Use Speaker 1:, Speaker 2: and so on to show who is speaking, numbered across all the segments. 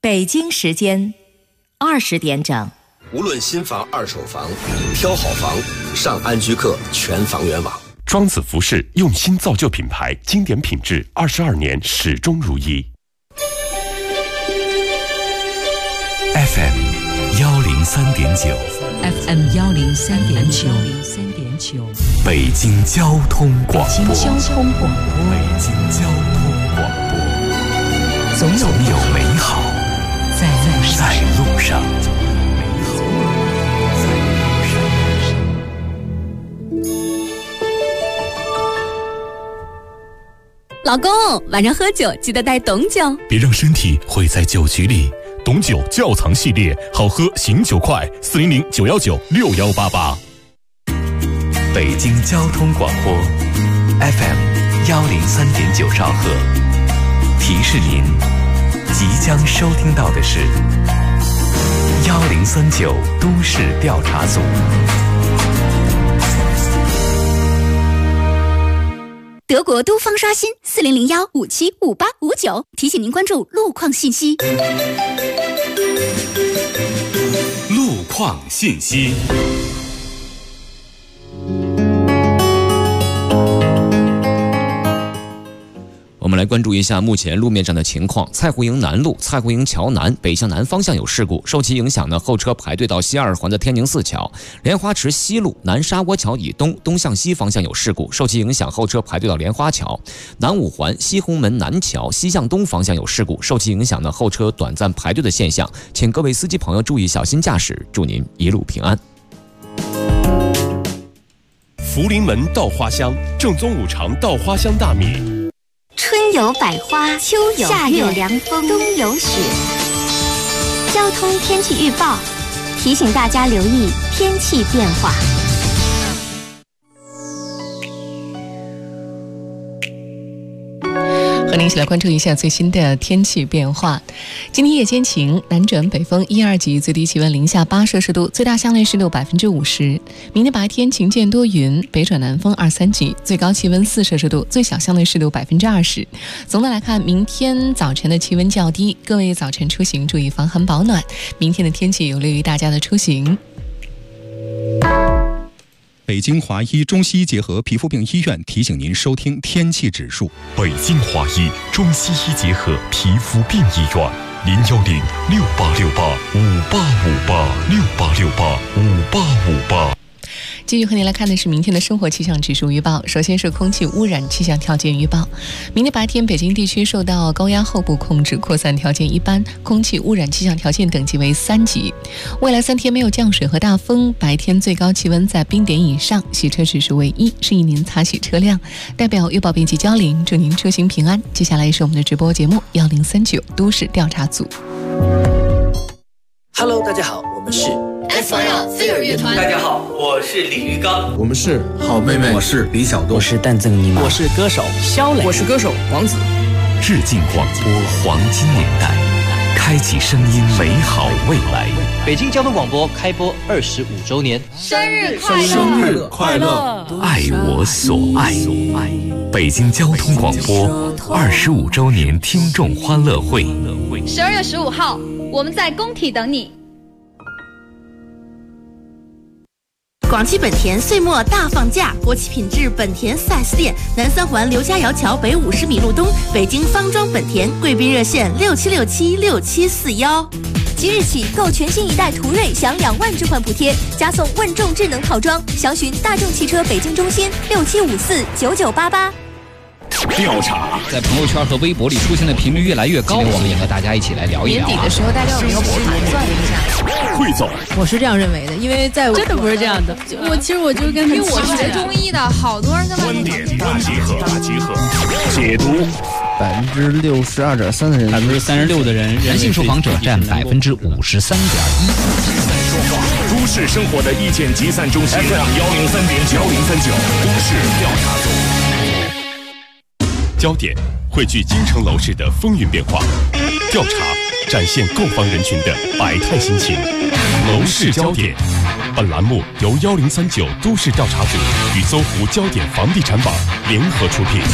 Speaker 1: 北京时间20点整。
Speaker 2: 无论新房、二手房，挑好房，上安居客全房源网。
Speaker 3: 庄子服饰用心造就品牌，经典品质，22年始终如一。
Speaker 4: FM 103.9
Speaker 5: FM 103.9
Speaker 4: 北京交通广播。
Speaker 5: 北京交通广播。总有美好在路上。
Speaker 6: 老公，晚上喝酒记得带董酒，
Speaker 7: 别让身体毁在酒局里。董酒窖藏系列，好喝醒酒快，400-919-6188。
Speaker 4: 北京交通广播 FM 103.9兆赫，提示您即将收听到的是1039都市调查组。
Speaker 6: 德国都方刷新4001575859，提醒您关注路况信息。
Speaker 4: 路况信息。
Speaker 8: 我们来关注一下目前路面上的情况。蔡湖营南路、蔡湖营桥南北向南方向有事故，受其影响呢，后车排队到西二环的天宁寺桥。莲花池西路南沙窝桥以东东向西方向有事故，受其影响，后车排队到莲花桥。南五环西红门南桥西向东方向有事故，受其影响呢，后车短暂排队的现象，请各位司机朋友注意小心驾驶，祝您一路平安。
Speaker 3: 福临门稻花香，正宗五常稻花香大米。
Speaker 6: 春有百花，秋有夏有凉风，冬有雪。交通天气预报提醒大家留意天气变化。
Speaker 9: 和您一起来关注一下最新的天气变化。今天夜间晴，南转北风1、2级，最低气温零下8摄氏度，最大相对湿度50%。明天白天晴间多云，北转南风2、3级，最高气温4摄氏度，最小相对湿度20%。总的来看，明天早晨的气温较低，各位早晨出行注意防寒保暖。明天的天气有利于大家的出行。
Speaker 10: 北京华医中西医结合皮肤病医院提醒您收听天气指数。
Speaker 3: 北京华医中西医结合皮肤病医院，010-6868-5858，6868-5858。
Speaker 9: 继续和您来看的是明天的生活气象指数预报。首先是空气污染气象条件预报。明天白天北京地区受到高压后部控制，扩散条件一般，空气污染气象条件等级为3级。未来3天没有降水和大风，白天最高气温在冰点以上，洗车指数为1，示意您擦洗车辆。代表预报编辑焦玲，祝您出行平安。接下来是我们的直播节目1039都市调查组。
Speaker 11: Hello， 大家好，我们是
Speaker 12: SYL 飞儿乐团。
Speaker 11: 大家好，我是李玉刚。
Speaker 13: 我们是好妹妹。
Speaker 14: 我是李小栋。
Speaker 15: 我是蛋赠尼玛。
Speaker 16: 我是歌手肖磊。
Speaker 17: 我是歌手王子。
Speaker 4: 致敬广播黄金年代，开启声音美好未来。
Speaker 18: 北京交通广播开播25周年，
Speaker 12: 生日快乐！
Speaker 13: 生日快乐！
Speaker 4: 爱我所爱。北京交通广播25周年听众欢乐会
Speaker 12: ，12月15号，我们在工体等你。
Speaker 19: 广汽本田岁末大放价，国企品质本田 4S 店，南3环刘家窑桥北50米路东，北京方庄本田，贵宾热线67676741。
Speaker 6: 即日起购全新一代途锐享2万置换补贴，加送问众智能套装，详询大众汽车北京中心67549988。
Speaker 20: 调查在朋友圈和微博里出现的频率越来越高，我们也和大家一起来聊一聊。
Speaker 21: 年底的时候，大家有没有盘算一下？
Speaker 20: 汇总，
Speaker 21: 我是这样认为的，因为在
Speaker 22: 真的不是这样的。其实我就跟
Speaker 21: 因为
Speaker 22: 我
Speaker 21: 学
Speaker 22: 中医的，好多人跟
Speaker 20: 观点大集合，解读。
Speaker 15: 62.3%的人
Speaker 20: ，36%的人，男性受访者占53.1%。都市生活的意见集散中心 FM 103.9都市调查组。焦点汇聚京城楼市的风云变化，调查展现购房人群的百态心情。楼市焦点，本栏目由1039都市调查组与搜狐焦点房地产网联合出品。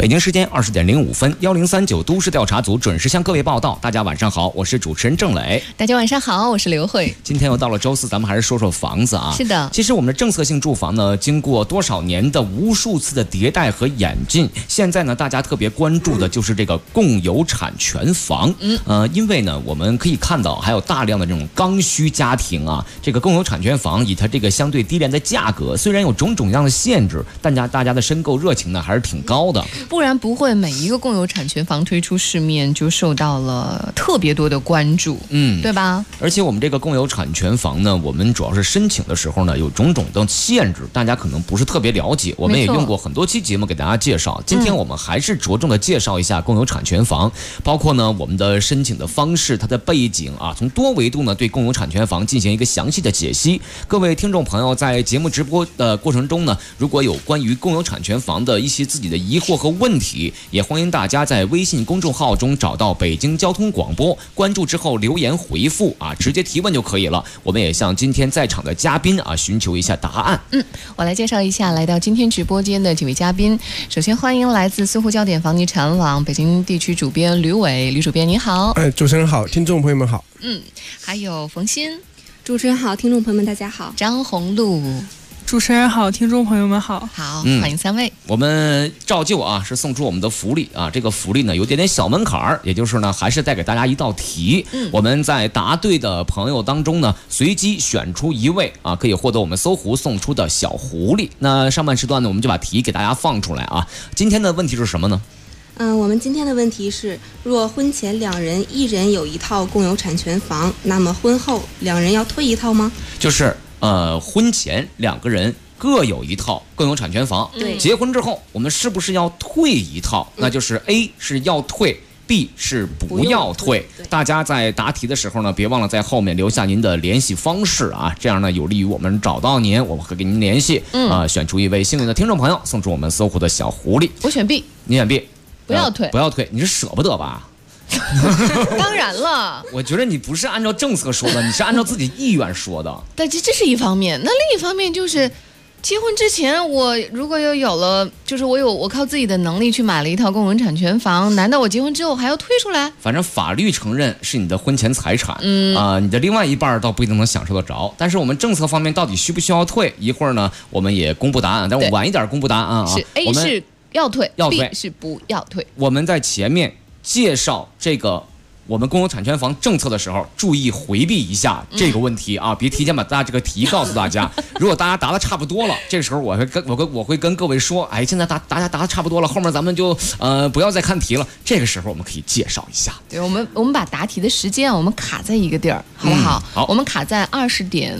Speaker 8: 北京时间20点05分，1039都市调查组准时向各位报道。大家晚上好，我是主持人郑磊。
Speaker 9: 大家晚上好，我是刘慧。
Speaker 8: 今天又到了周四，咱们还是说说房子啊。
Speaker 9: 是的，
Speaker 8: 其实我们的政策性住房呢，经过多少年的无数次的迭代和演进，现在呢，大家特别关注的就是这个共有产权房。因为呢，我们可以看到还有大量的这种刚需家庭啊，这个共有产权房以它这个相对低廉的价格，虽然有种种样的限制，但大家的申购热情呢还是挺高的。
Speaker 9: 不然不会每一个共有产权房推出市面就受到了特别多的关注，对吧？
Speaker 8: 而且我们这个共有产权房呢，我们主要是申请的时候呢，有种种的限制，大家可能不是特别了解。我们也用过很多期节目给大家介绍。今天我们还是着重的介绍一下共有产权房，包括呢我们的申请的方式、它的背景啊，从多维度呢对共有产权房进行一个详细的解析。各位听众朋友在节目直播的过程中呢，如果有关于共有产权房的一些自己的疑惑和问题，也欢迎大家在微信公众号中找到北京交通广播，关注之后留言回复啊，直接提问就可以了。我们也向今天在场的嘉宾啊寻求一下答案。
Speaker 9: 我来介绍一下来到今天直播间的几位嘉宾。首先欢迎来自搜狐焦点房地产网北京地区主编吕伟，吕主编你好。
Speaker 14: 主持人好，听众朋友们好。
Speaker 9: 还有冯鑫，
Speaker 15: 主持人好，听众朋友们大家好。
Speaker 9: 张红露，
Speaker 16: 主持人好，听众朋友们好。
Speaker 9: 好，欢迎三位。
Speaker 8: 我们照旧啊是送出我们的福利啊，这个福利呢有点小门槛儿，也就是呢还是带给大家一道题。我们在答对的朋友当中呢，随机选出一位啊，可以获得我们搜狐送出的小狐狸。那上半时段呢，我们就把题给大家放出来啊。今天的问题是什么呢？
Speaker 15: 我们今天的问题是：若婚前两人一人有一套共有产权房，那么婚后两人要退一套吗？
Speaker 8: 就是婚前两个人各有一套共有产权房，结婚之后我们是不是要退一套？那就是 A 是要退，B 是不要退。大家在答题的时候呢，别忘了在后面留下您的联系方式啊，这样呢有利于我们找到您，我们会给您联系。选出一位幸运的听众朋友，送出我们搜狐的小狐狸。
Speaker 9: 我选 B，
Speaker 8: 你选 B，
Speaker 9: 不要退，
Speaker 8: 不要退，你是舍不得吧？
Speaker 9: 当然了，
Speaker 8: 我觉得你不是按照政策说的，你是按照自己意愿说的。
Speaker 9: 但这是一方面，那另一方面就是结婚之前，我如果有了，就是我靠自己的能力去买了一套共有产权房，难道我结婚之后还要退出来？
Speaker 8: 反正法律承认是你的婚前财产，你的另外一半倒不一定能享受得着。但是我们政策方面到底需不需要退？一会儿呢，我们也公布答案，但我晚一点公布答案啊。
Speaker 9: 是 A 是要退，B 是不要退。
Speaker 8: 我们在前面介绍这个我们共有产权房政策的时候，注意回避一下这个问题啊，别提前把大家这个题告诉大家。如果大家答的差不多了，这个时候我会跟各位说，现在大家答的差不多了，后面咱们就不要再看题了。这个时候我们可以介绍一下。
Speaker 9: 对，我们把答题的时间我们卡在一个地儿，好不好？
Speaker 8: 好，
Speaker 9: 我们卡在20点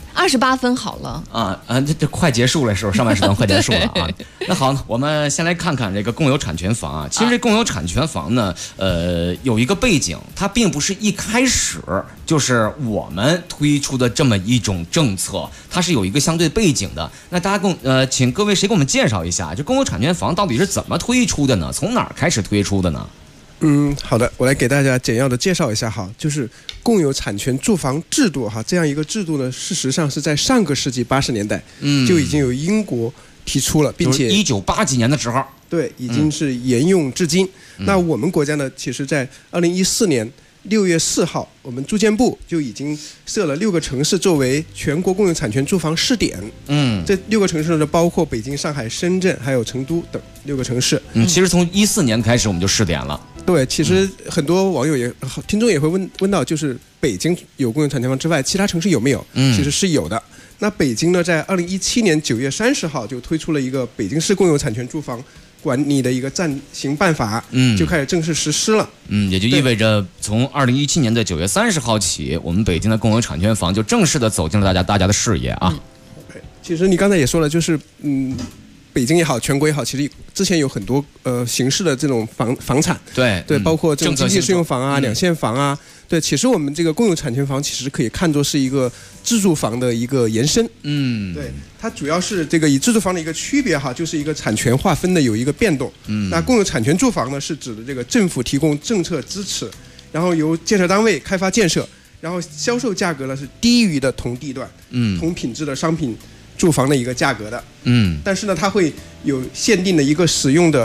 Speaker 9: 28分好了。
Speaker 8: 这快结束了，是不是？上半时段快结束了啊。那好，我们先来看看这个共有产权房啊。其实这共有产权房呢，有一个背景，它并不是一开始就是我们推出的这么一种政策，它是有一个相对背景的。那大家请各位谁给我们介绍一下，这共有产权房到底是怎么推出的呢？从哪儿开始推出的呢？
Speaker 14: 好的，我来给大家简要的介绍一下哈，就是共有产权住房制度哈，这样一个制度呢，事实上是在上个世纪80年代就已经有英国提出了，并且
Speaker 8: 1980几年的时候，
Speaker 14: 对，已经是沿用至今。那我们国家呢，其实在2014年6月4号，我们住建部就已经设了6个城市作为全国共有产权住房试点。这6个城市呢，包括北京、上海、深圳还有成都等6个城市。
Speaker 8: 其实从14年开始我们就试点了。
Speaker 14: 对，其实很多网友听众也会问到，就是北京有共有产权房之外，其他城市有没有？其实是有的。那北京呢，在2017年9月30号就推出了一个北京市共有产权住房管理的一个暂行办法，就开始正式实施了。
Speaker 8: 也就意味着从2017年的9月30号起，我们北京的共有产权房就正式的走进了大家的视野啊。
Speaker 14: 其实你刚才也说了，就是北京也好，全国也好，其实之前有很多形式的这种房产，
Speaker 8: 对，
Speaker 14: 包括这种经济适用房啊、两线房啊，对，其实我们这个共有产权房其实可以看作是一个自住房的一个延伸，对，它主要是这个以自住房的一个区别哈，就是一个产权划分的有一个变动，那共有产权住房呢是指的这个政府提供政策支持，然后由建设单位开发建设，然后销售价格呢是低于的同地段、同品质的商品住房的一个价格的，但是呢，它会有限定的一个使用的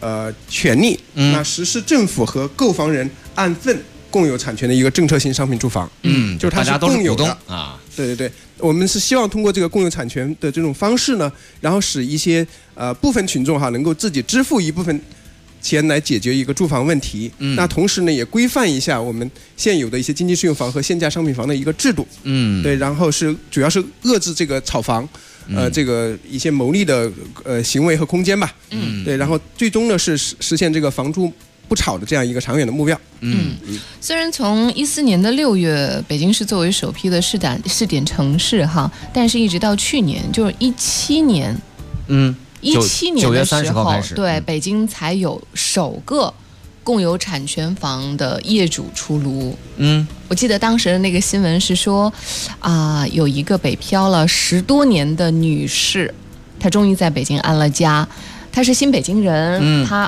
Speaker 14: 权利，那实施政府和购房人按份共有产权的一个政策性商品住房，就是它是共有的
Speaker 8: 啊。
Speaker 14: 对，我们是希望通过这个共有产权的这种方式呢，然后使一些部分群众能够自己支付一部分钱来解决一个住房问题。那同时呢，也规范一下我们现有的一些经济适用房和限价商品房的一个制度。对，然后主要是遏制这个炒房。这个一些牟利的行为和空间吧，对，然后最终呢是实现这个房住不炒的这样一个长远的目标。
Speaker 9: 虽然从2014年的6月，北京市作为首批的试点城市哈，但是一直到去年，就是2017年，2017年的时候
Speaker 8: 9月30号开始，
Speaker 9: 对，北京才有首个共有产权房的业主出炉。我记得当时的那个新闻是说，有一个北漂了10多年的女士，她终于在北京安了家。她是新北京人，她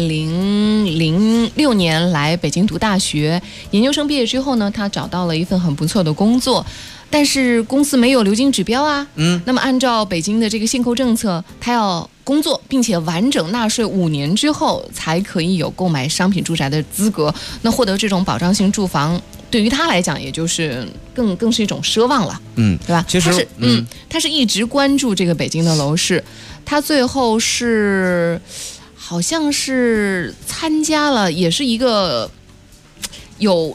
Speaker 9: 2006年来北京读大学，研究生毕业之后呢，她找到了一份很不错的工作。但是公司没有流经指标啊，那么按照北京的这个限购政策，他要工作并且完整纳税5年之后，才可以有购买商品住宅的资格。那获得这种保障性住房，对于他来讲，也就是更是一种奢望了，对吧？
Speaker 8: 其实，
Speaker 9: 他是一直关注这个北京的楼市，他最后是好像是参加了，也是一个有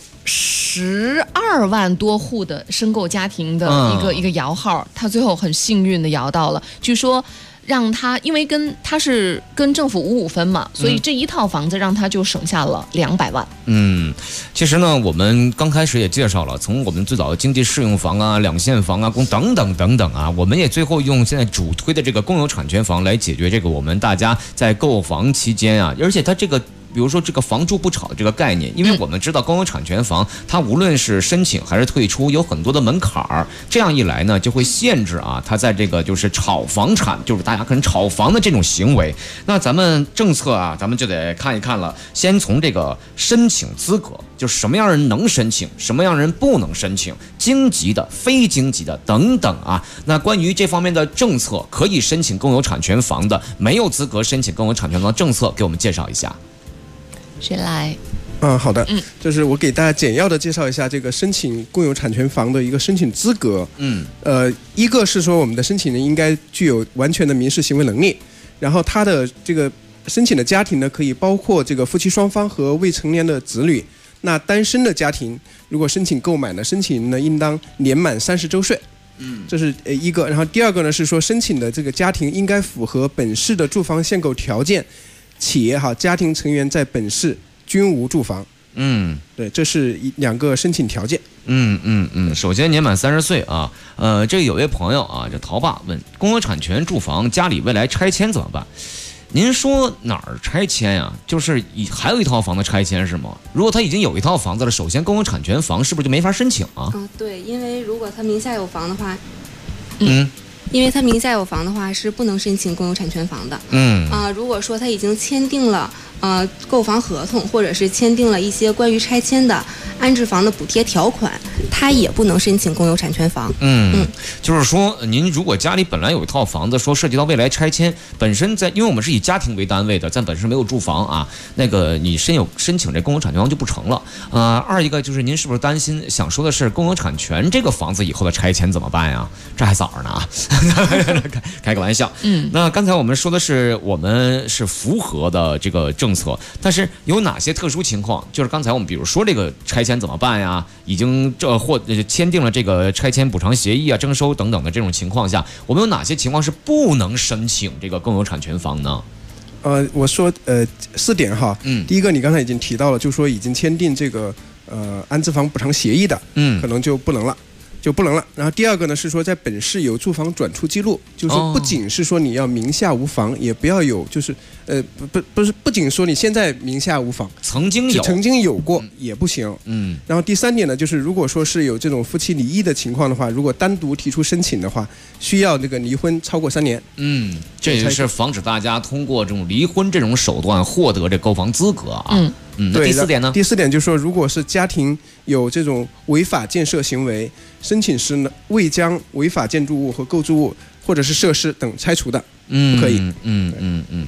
Speaker 9: 12万多户的申购家庭的一个摇号，他最后很幸运的摇到了。据说让他，因为他是跟政府55分嘛，所以这一套房子让他就省下了200万。
Speaker 8: 其实呢，我们刚开始也介绍了，从我们最早的经济适用房啊、两线房啊、等等啊，我们也最后用现在主推的这个共有产权房来解决这个我们大家在购房期间啊，而且它这个。比如说这个房住不炒的这个概念，因为我们知道共有产权房，它无论是申请还是退出，有很多的门槛儿。这样一来呢，就会限制它在这个就是炒房产，就是大家可能炒房的这种行为。那咱们政策咱们就得看一看了。先从这个申请资格，就是什么样人能申请，什么样人不能申请，经级的、非经级的等等那关于这方面的政策，可以申请共有产权房的，没有资格申请共有产权房的政策，给我们介绍一下。
Speaker 9: 谁来？
Speaker 14: 好的，就是我给大家简要的介绍一下这个申请共有产权房的一个申请资格。一个是说我们的申请人应该具有完全的民事行为能力，然后他的这个申请的家庭呢，可以包括这个夫妻双方和未成年的子女。那单身的家庭如果申请购买呢，申请人呢应当年满30周岁。这是一个。然后第二个呢是说，申请的这个家庭应该符合本市的住房限购条件。且家庭成员在本市均无住房。对，这是2个申请条件。
Speaker 8: 首先年满30岁这有位朋友这陶爸问，共有产权住房家里未来拆迁怎么办？您说哪儿拆迁呀？就是还有一套房子拆迁是吗？如果他已经有一套房子了，首先共有产权房是不是就没法申请
Speaker 15: 对，因为如果他名下有房的话，因为他名下有房的话是不能申请共有产权房的。如果说他已经签订了购房合同，或者是签订了一些关于拆迁的安置房的补贴条款，他也不能申请共有产权房。
Speaker 8: 就是说您如果家里本来有一套房子，说涉及到未来拆迁，本身因为我们是以家庭为单位的，咱本身没有住房那个你申请这共有产权房就不成了。二一个就是您是不是担心想说的是共有产权这个房子以后的拆迁怎么办呀？这还早着呢开个玩笑。那刚才我们说的是我们是符合的这个政策，但是有哪些特殊情况？就是刚才我们比如说这个拆迁怎么办呀？已经签订了这个拆迁补偿协议征收等等的这种情况下，我们有哪些情况是不能申请这个共有产权房呢？
Speaker 14: 我说4点第一个你刚才已经提到了，就是说已经签订这个安置房补偿协议的，可能就不能了。然后第二个呢是说，在本市有住房转出记录，就是不仅是说你要名下无房，也不要有就是不仅说你现在名下无房，
Speaker 8: 曾经有过
Speaker 14: 也不行。然后第3点呢，就是如果说是有这种夫妻离异的情况的话，如果单独提出申请的话，需要这个离婚超过3年。
Speaker 8: 这也是防止大家通过这种离婚这种手段获得这购房资格那第4点呢？
Speaker 14: 第4点就是说，如果是家庭有这种违法建设行为，申请时呢未将违法建筑物和构筑物或者是设施等拆除的，不可以。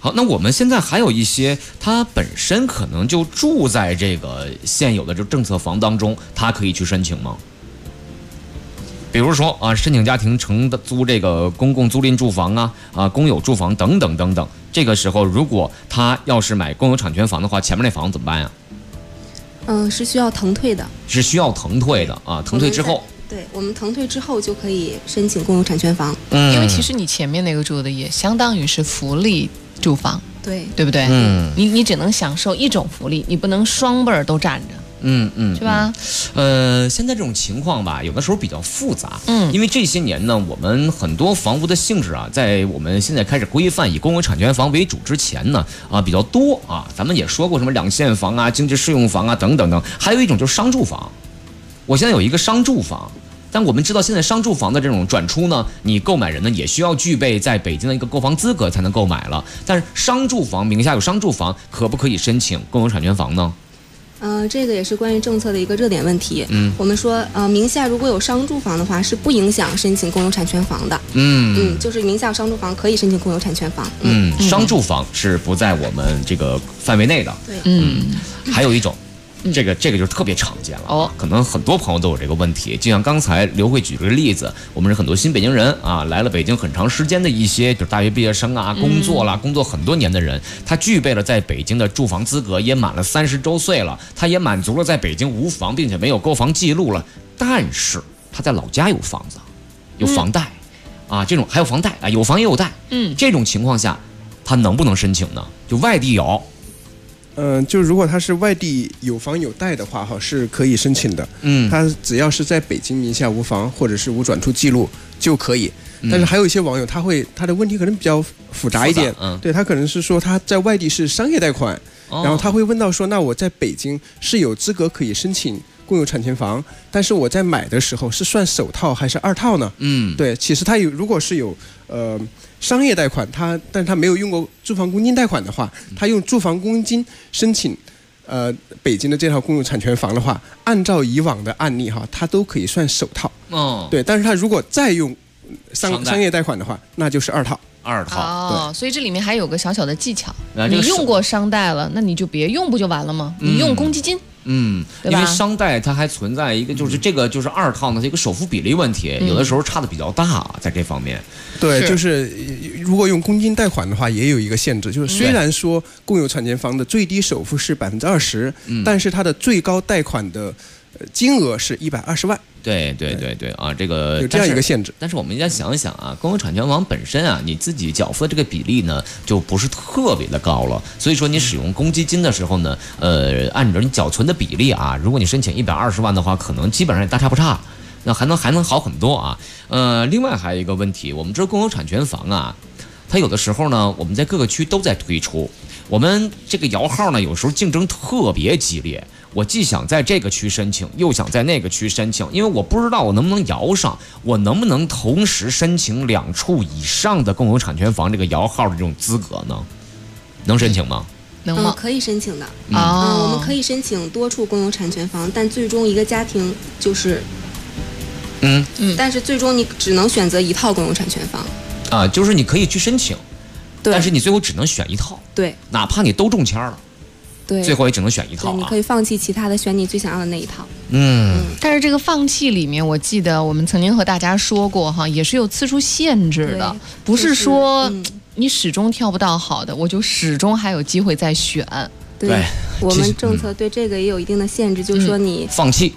Speaker 8: 好，那我们现在还有一些，他本身可能就住在这个现有的这政策房当中，他可以去申请吗？比如说啊，申请家庭承租这个公共租赁住房啊、公有住房等等等等。这个时候，如果他要是买公有产权房的话，前面那房子怎么办呀？
Speaker 15: 是需要腾退的。
Speaker 8: 是需要腾退的啊，腾退之后。
Speaker 15: 对，我们腾退之后就可以申请公有产权房。
Speaker 9: 因为其实你前面那个住的也相当于是福利住房，对不对？你只能享受一种福利，你不能双辈儿都占着。是吧？
Speaker 8: 现在这种情况吧，有的时候比较复杂。因为这些年呢，我们很多房屋的性质啊，在我们现在开始规范以公有产权房为主之前呢，比较多啊。咱们也说过什么两现房啊、经济适用房啊等等等，还有一种就是商住房。我现在有一个商住房。但我们知道，现在商住房的这种转出呢，你购买人呢也需要具备在北京的一个购房资格才能购买了。但是商住房名下有商住房，可不可以申请公有产权房呢？
Speaker 15: 这个也是关于政策的一个热点问题。我们说，名下如果有商住房的话，是不影响申请公有产权房的。就是名下有商住房可以申请公有产权房。
Speaker 8: 商住房是不在我们这个范围内的。
Speaker 15: 对。
Speaker 8: 还有一种。这个就是特别常见了可能很多朋友都有这个问题。就像刚才刘慧举这个例子，我们是很多新北京人啊，来了北京很长时间的一些就是大学毕业生啊，工作很多年的人，他具备了在北京的住房资格，也满了30周岁了，他也满足了在北京无房并且没有购房记录了，但是他在老家有房子，有房贷啊，这种还有房贷啊，有房也有贷。这种情况下，他能不能申请呢？就外地有。
Speaker 14: 就如果他是外地有房有贷的话，是可以申请的。他只要是在北京名下无房或者是无转出记录就可以。但是还有一些网友他的问题可能比较复杂一点，对，他可能是说他在外地是商业贷款，然后他会问到说，那我在北京是有资格可以申请公有产权房，但是我在买的时候是算首套还是二套呢？对，其实他如果是有商业贷款，但他没有用过住房公积金贷款的话，他用住房公积金申请北京的这套公有产权房的话，按照以往的案例他都可以算首套。对，但是他如果再用商业贷款的话，那就是二套。
Speaker 9: 所以这里面还有个小小的技巧。你用过商贷了，那你就别用，不就完了吗？你用公积金。
Speaker 8: 因为商贷它还存在一个，就是这个就是二套呢，是一个首付比例问题，有的时候差的比较大，在这方面。
Speaker 14: 对，就是如果用公积金贷款的话，也有一个限制，就是虽然说公有产权房的最低首付是20%，但是它的最高贷款的金额是120万。
Speaker 8: 对啊，这个
Speaker 14: 有这样一个限制。
Speaker 8: 但是我们应该想一想啊，公有产权房本身啊，你自己缴付的这个比例呢，就不是特别的高了。所以说你使用公积金的时候呢，按照你缴存的比例啊，如果你申请120万的话，可能基本上也大差不差。那还能好很多啊。另外还有一个问题，我们知道公有产权房啊，它有的时候呢，我们在各个区都在推出，我们这个摇号呢，有时候竞争特别激烈。我既想在这个区申请，又想在那个区申请，因为我不知道我能不能摇上，我能不能同时申请2处以上的公有产权房这个摇号的这种资格呢？能申请吗？
Speaker 9: 能吗？
Speaker 15: 可以申请的。我们可以申请多处公有产权房，但最终一个家庭就是，但是最终你只能选择一套公有产权房。
Speaker 8: 就是你可以去申请，但是你最后只能选一套。
Speaker 15: 对，
Speaker 8: 哪怕你都中签了。
Speaker 15: 对，
Speaker 8: 最后也只能选一套。
Speaker 15: 你可以放弃其他的，选你最想要的那一套。
Speaker 9: 但是这个放弃里面，我记得我们曾经和大家说过也是有次数限制的，不是说你始终挑不到好的，我就始终还有机会再选。
Speaker 15: 对，我们政策对这个也有一定的限制，就是说你
Speaker 8: 放弃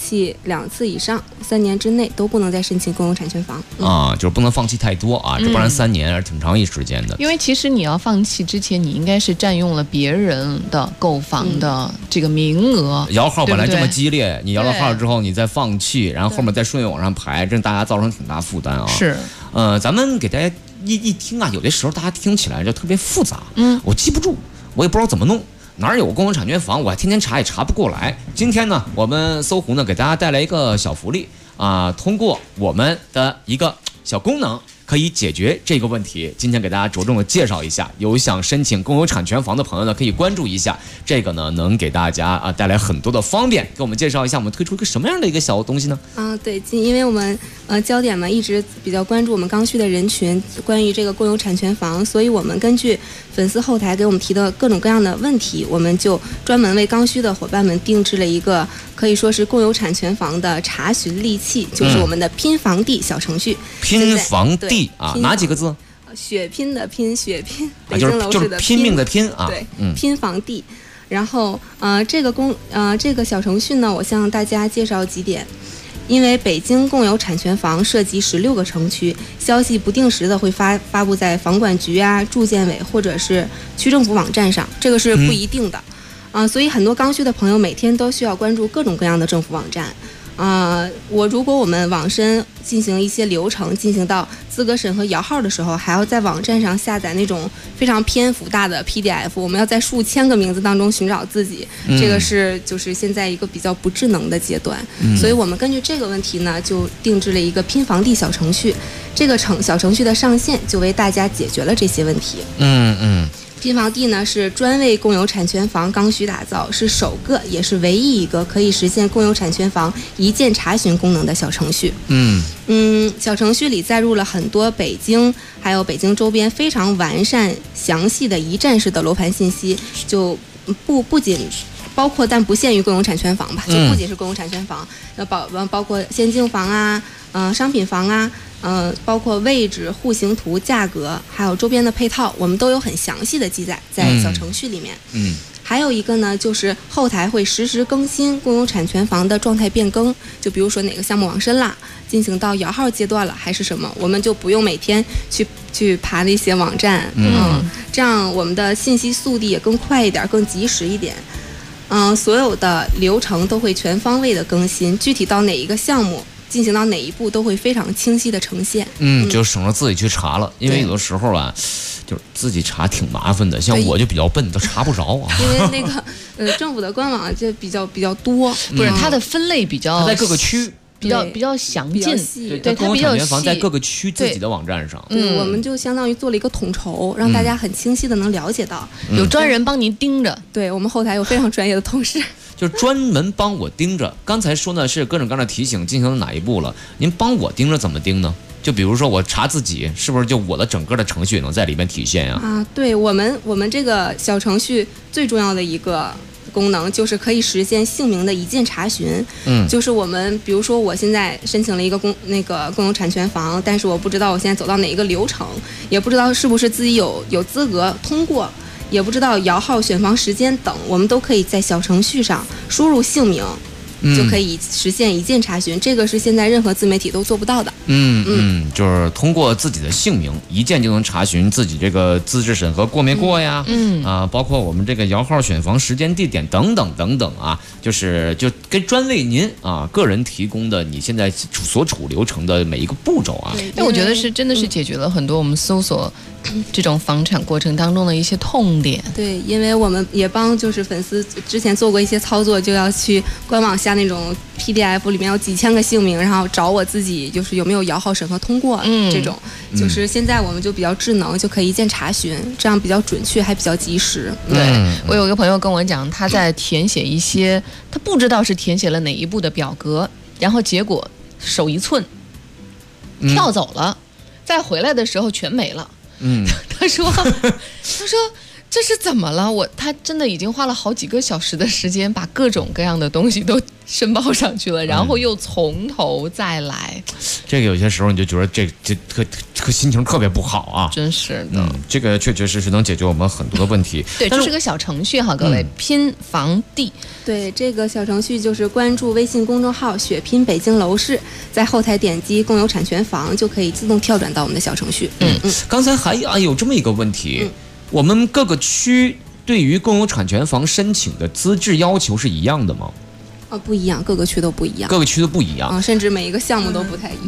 Speaker 15: 2次以上，3年之内都不能再申请公有产权房。
Speaker 8: 就是不能放弃太多啊，这不然3年还是挺长一时间的。
Speaker 9: 因为其实你要放弃之前，你应该是占用了别人的购房的这个名额。
Speaker 8: 摇号本来这么激烈，你摇了号之后，你再放弃，然后后面再顺序往上排，这大家造成挺大负担啊。
Speaker 9: 是，
Speaker 8: 咱们给大家一听啊，有的时候大家听起来就特别复杂，我记不住，我也不知道怎么弄。哪儿有公有产权房，我还天天查也查不过来。今天呢，我们搜狐呢给大家带来一个小福利啊，通过我们的一个小功能， 可以解决这个问题。今天给大家着重的介绍一下，有想申请公有产权房的朋友呢，可以关注一下这个呢，能给大家带来很多的方便。给我们介绍一下，我们推出一个什么样的一个小东西呢？
Speaker 15: 对，因为我们焦点嘛一直比较关注我们刚需的人群，关于这个公有产权房，所以我们根据粉丝后台给我们提的各种各样的问题，我们就专门为刚需的伙伴们定制了一个可以说是公有产权房的查询利器，就是我们的拼房地小程序。
Speaker 8: 拼房地哪几个字？
Speaker 15: 血拼的拼，血拼，北京楼
Speaker 8: 就是拼命的拼啊。
Speaker 15: 对，拼房地。然后这个小程序呢，我向大家介绍几点。因为北京共有产权房涉及16个城区，消息不定时的会发布在房管局住建委或者是区政府网站上，这个是不一定的。所以很多刚需的朋友每天都需要关注各种各样的政府网站。如果我们网申进行一些流程，进行到资格审核摇号的时候，还要在网站上下载那种非常篇幅大的 PDF， 我们要在数千个名字当中寻找自己，这个就是现在一个比较不智能的阶段。所以我们根据这个问题呢，就定制了一个拼房地小程序。这个小程序的上线就为大家解决了这些问题。拼房地呢是专为共有产权房刚需打造，是首个也是唯一一个可以实现共有产权房一键查询功能的小程序。小程序里载入了很多北京还有北京周边非常完善详细的一站式的楼盘信息，就不仅包括但不限于共有产权房吧，就不仅是共有产权房，包括先竞房商品房包括位置、户型图、价格，还有周边的配套，我们都有很详细的记载在小程序里面。还有一个呢，就是后台会实时更新共有产权房的状态变更，就比如说哪个项目网申啦，进行到摇号阶段了，还是什么，我们就不用每天去爬那些网站，这样我们的信息速递也更快一点，更及时一点。所有的流程都会全方位的更新，具体到哪一个项目进行到哪一步都会非常清晰的呈现。
Speaker 8: 就省了自己去查了，因为有的时候就是自己查挺麻烦的，像我就比较笨，都查不着
Speaker 15: 因为那个政府的官网就比较多，
Speaker 9: 不是它的分类比较，
Speaker 8: 它在各个区
Speaker 9: 比较详尽，
Speaker 8: 对，它比较细。房在各个区自己的网站上，
Speaker 15: 我们就相当于做了一个统筹，让大家很清晰的能了解到，
Speaker 9: 有专人帮您盯着。
Speaker 15: 对，我们后台有非常专业的同事。
Speaker 8: 就专门帮我盯着。刚才说呢是各种各样的提醒进行了哪一步了？您帮我盯着怎么盯呢？就比如说我查自己，是不是就我的整个的程序能在里面体现呀？
Speaker 15: 对，我们这个小程序最重要的一个功能就是可以实现姓名的一键查询。就是我们比如说我现在申请了一个共有产权房，但是我不知道我现在走到哪一个流程，也不知道是不是自己有资格通过，也不知道摇号、选房时间等，我们都可以在小程序上输入姓名，就可以实现一键查询。这个是现在任何自媒体都做不到的。
Speaker 8: 就是通过自己的姓名一键就能查询自己这个资质审核过没过呀？包括我们这个摇号、选房时间、地点等等等等就跟专为您个人提供的你现在所处流程的每一个步骤
Speaker 9: 那我觉得是真的是解决了很多我们搜索这种房产过程当中的一些痛点。
Speaker 15: 对，因为我们也帮就是粉丝之前做过一些操作，就要去官网下那种 PDF 里面有几千个姓名，然后找我自己就是有没有摇号审核通过这种，就是现在我们就比较智能，就可以一键查询，这样比较准确还比较及时。
Speaker 9: 对，我有一个朋友跟我讲，他在填写一些他不知道是填写了哪一步的表格，然后结果手一寸跳走了，再回来的时候全没了。他说这是怎么了？他真的已经花了好几个小时的时间，把各种各样的东西都申报上去了，然后又从头再来。
Speaker 8: 这个有些时候你就觉得这心情特别不好
Speaker 9: 真是的。
Speaker 8: 这个确确实实能解决我们很多的问题。
Speaker 9: 对，这是个小程序各位，拼房地。
Speaker 15: 对，这个小程序就是关注微信公众号血拼北京楼市，在后台点击共有产权房就可以自动跳转到我们的小程序。
Speaker 8: 刚才还有这么一个问题，我们各个区对于共有产权房申请的资质要求是一样的吗？
Speaker 15: 不一样，各个区都不一样。
Speaker 8: 各个区都不一样
Speaker 15: 甚至每一个项目都不太一样。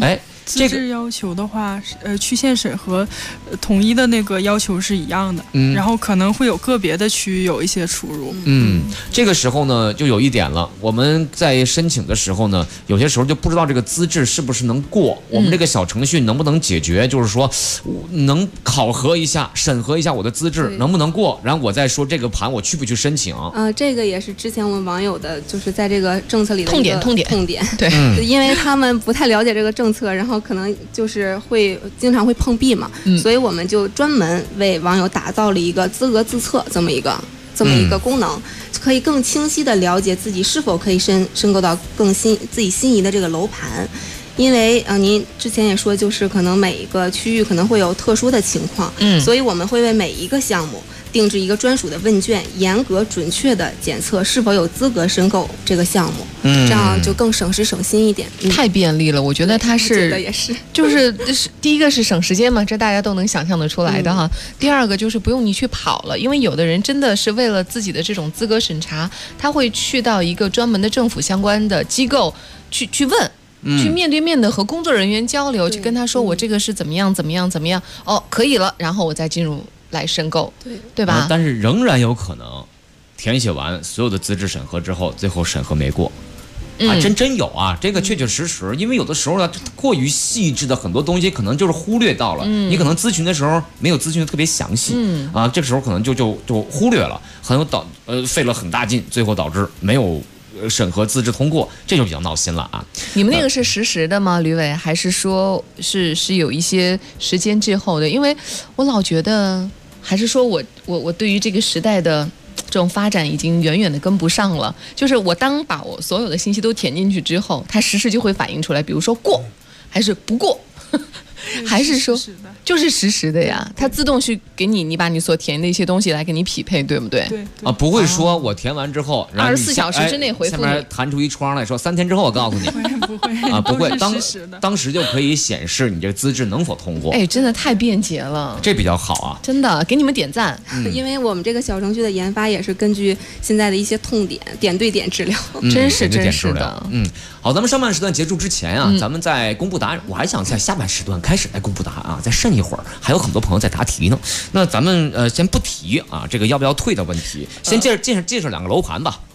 Speaker 16: 资质要求的话，区县审核统一的那个要求是一样的，然后可能会有个别的区域有一些出入。
Speaker 8: 这个时候呢，就有一点了，我们在申请的时候呢，有些时候就不知道这个资质是不是能过，我们这个小程序能不能解决，就是说能考核一下、审核一下我的资质能不能过，然后我再说这个盘我去不去申请。
Speaker 15: 这个也是之前我们网友的，就是在这个政策里的
Speaker 9: 痛点。
Speaker 15: 对，因为他们不太了解这个政策，然后可能就是经常会碰壁嘛，所以我们就专门为网友打造了一个资格自测这么一个功能，可以更清晰的了解自己是否可以申购到自己心仪的这个楼盘。因为您之前也说，就是可能每一个区域可能会有特殊的情况，所以我们会为每一个项目定制一个专属的问卷，严格准确的检测是否有资格申购这个项目，这样就更省时省心一点。
Speaker 9: 太便利了，我觉得它是，
Speaker 15: 也是，
Speaker 9: 就是第一个是省时间嘛，这大家都能想象得出来的哈。第二个就是不用你去跑了，因为有的人真的是为了自己的这种资格审查，他会去到一个专门的政府相关的机构去问。去面对面的和工作人员交流，去跟他说我这个是怎么样，可以了，然后我再进入来申购，对吧？
Speaker 8: 但是仍然有可能填写完所有的资质审核之后，最后审核没过。真有啊，这个确确实实，因为有的时候呢，过于细致的很多东西可能就是忽略到了，你可能咨询的时候没有咨询的特别详细，这个时候可能就忽略了，费了很大劲，最后导致没有审核资质通过，这就比较闹心了啊！
Speaker 9: 你们那个是实时的吗，吕伟？还是说是有一些时间滞后的？因为我老觉得，还是说我对于这个时代的这种发展已经远远的跟不上了。就是我当把我所有的信息都填进去之后，它实时就会反映出来，比如说过还是不过。还是说就是实时的呀？它自动去给你把你所填的一些东西来给你匹配，对不对？
Speaker 16: 对
Speaker 8: 不会说我填完之后，然后
Speaker 9: 24小时之内回复你，
Speaker 8: 下面弹出一窗来说3天之后我告诉你，不会当时就可以显示你这个资质能否通过。
Speaker 9: 真的太便捷了，
Speaker 8: 这比较好啊，
Speaker 9: 真的给你们点赞。
Speaker 15: 因为我们这个小程序的研发也是根据现在的一些痛点，点对点治疗，
Speaker 9: 真是的。
Speaker 8: 好，咱们上半时段结束之前啊，咱们在公布答案，我还想在下半时段开始来公布答案啊，再剩一会儿，还有很多朋友在答题呢。那咱们先不提啊，这个要不要退的问题，先介绍2个楼盘吧。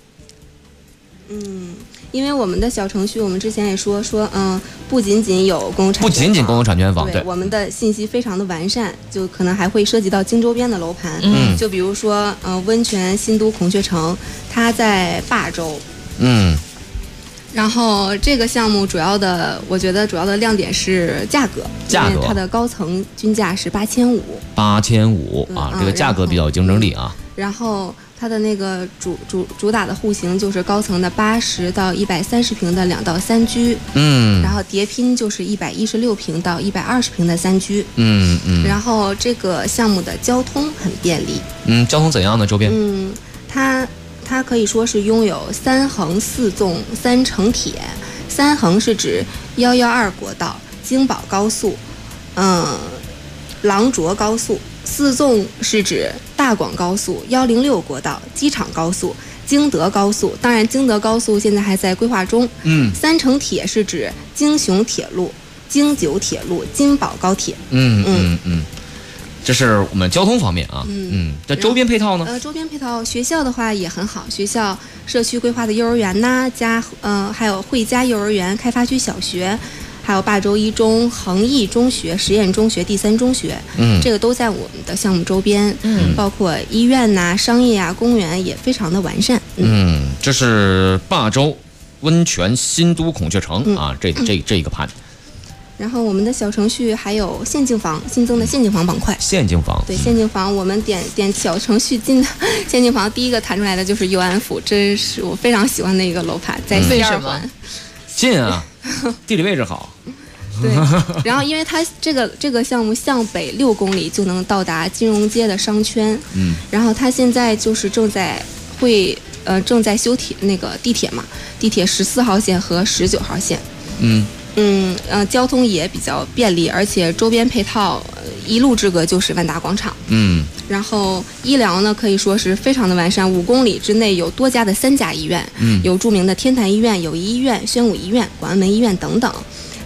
Speaker 15: 因为我们的小程序，我们之前也说，不仅仅有公有产权房，
Speaker 8: 不仅仅公有产权房，对，
Speaker 15: 我们的信息非常的完善，就可能还会涉及到京周边的楼盘，就比如说温泉新都孔雀城，它在霸州，然后这个项目我觉得主要的亮点是价格，因为它的高层均价是8500
Speaker 8: 啊，这个价格比较有竞争力啊。
Speaker 15: 然后它的那个主打的户型就是高层的80到130平的2到3居，然后叠拼就是116平到120平的3居，然后这个项目的交通很便利，
Speaker 8: 交通怎样呢？周边？
Speaker 15: 它可以说是拥有3横4纵3城铁，3横是指112国道、京宝高速、廊卓高速，4纵是指大广高速、106国道、机场高速、京德高速，当然京德高速现在还在规划中。3城铁是指京雄铁路、京九铁路、金宝高铁。
Speaker 8: 这是我们交通方面啊。在周边配套呢？
Speaker 15: 周边配套，学校的话也很好，学校社区规划的幼儿园呐，还有汇佳幼儿园、开发区小学，还有霸州一中、恒毅中学、实验中学、第3中学，这个都在我们的项目周边，包括医院呐、商业啊、公园也非常的完善。
Speaker 8: 这是霸州温泉新都孔雀城啊，这一个盘。
Speaker 15: 然后我们的小程序还有现境房新增的现境房板块。
Speaker 8: 现境房，
Speaker 15: 对，现境房我们点小程序进的现境房，第一个弹出来的就是佑安府，这是我非常喜欢的一个楼盘，在西二环。
Speaker 8: 近啊，地理位置好。
Speaker 15: 对，然后因为它这个项目向北6公里就能到达金融街的商圈，然后它现在就是正在修那个地铁嘛，地铁14号线和19号线，交通也比较便利，而且周边配套一路之隔就是万达广场。然后医疗呢可以说是非常的完善，5公里之内有多家的3甲医院，有著名的天坛医院、友谊医院、宣武医院、广安门医院等等。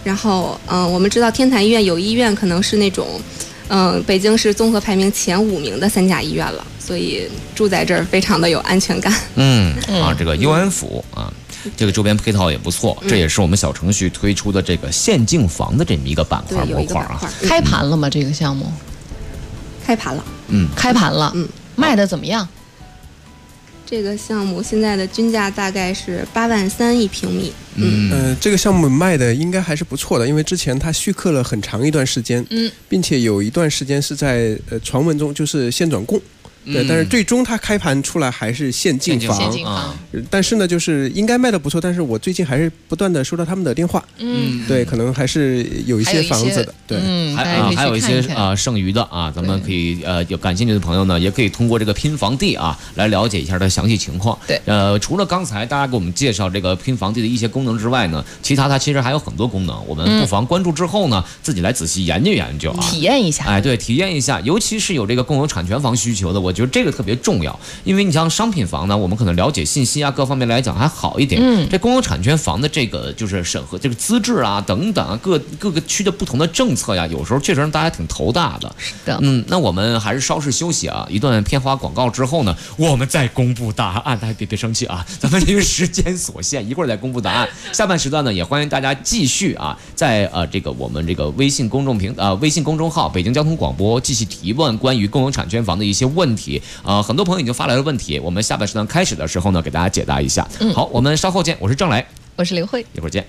Speaker 15: 然后我们知道天坛医院有医院可能是那种北京市综合排名前5名的3甲医院了，所以住在这儿非常的有安全感。
Speaker 8: 这个悠安府啊，这个周边配套也不错，这也是我们小程序推出的这个限境房的这么一个板块模块啊。
Speaker 9: 开盘了吗？这个项目？
Speaker 15: 开盘了。
Speaker 9: 开盘了。卖的怎么样？
Speaker 15: 这个项目现在的均价大概是8.3万1平米。
Speaker 14: 这个项目卖的应该还是不错的，因为之前它续客了很长一段时间，并且有一段时间是在传闻中就是限转供。对，但是最终它开盘出来还是限境房，但是呢，就是应该卖的不错，但是我最近还是不断的收到他们的电话，对，可能还是有一些房子的，对，
Speaker 8: 还有一些剩余的啊，咱们可以有感兴趣的朋友呢，也可以通过这个拼房地啊来了解一下它的详细情况。
Speaker 9: 对，
Speaker 8: 除了刚才大家给我们介绍这个拼房地的一些功能之外呢，其他它其实还有很多功能，我们不妨关注之后呢，自己来仔细研究研究啊，
Speaker 9: 体验一下。
Speaker 8: 对，体验一下，尤其是有这个共有产权房需求的，我觉得这个特别重要，因为你像商品房呢，我们可能了解信息啊，各方面来讲还好一点。这共有产权房的这个就是审核这个资质啊等等啊，各个区的不同的政策呀，有时候确实让大家挺头大的。
Speaker 9: 是的。
Speaker 8: 那我们还是稍事休息啊，一段片花广告之后呢，我们再公布答案。大家别生气啊，咱们因为时间所限，一会儿再公布答案。下半时段呢，也欢迎大家继续啊，在这个我们这个微信公众号北京交通广播继续提问关于共有产权房的一些问题很多朋友已经发来了问题，我们下半时段开始的时候呢，给大家解答一下。好，我们稍后见。我是郑磊，
Speaker 9: 我是刘慧，
Speaker 8: 一会儿见。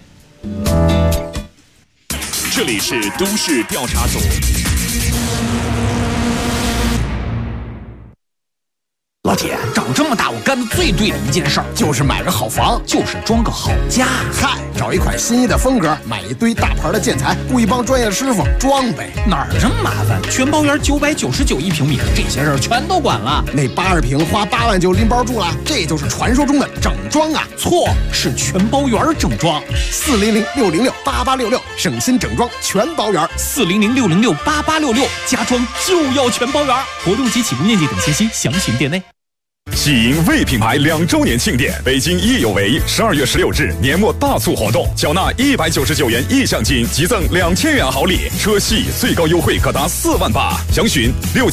Speaker 20: 这里是都市调查组。
Speaker 1: 老铁，长这么大我干的最对的一件事儿就是买个好房，就是装个好家。
Speaker 17: 嗨，找一款心仪的风格，买一堆大牌的建材，雇一帮专业师傅装呗。
Speaker 1: 哪儿这么麻烦？全包圆999一平米，这些事儿全都管了。
Speaker 17: 那80平花8万就拎包住了，这就是传说中的整装啊！
Speaker 1: 错，是全包圆整装。
Speaker 17: 400-606-8866，省心整装全包圆。
Speaker 1: 400-606-8866，家装就要全包圆。活动及起步面积等信息详询店内。
Speaker 20: 喜迎魏品牌2周年庆典，北京益友为12月16日年末大促活动，缴纳199元意向金，即赠2000元好礼，车系最高优惠可达4万8，详询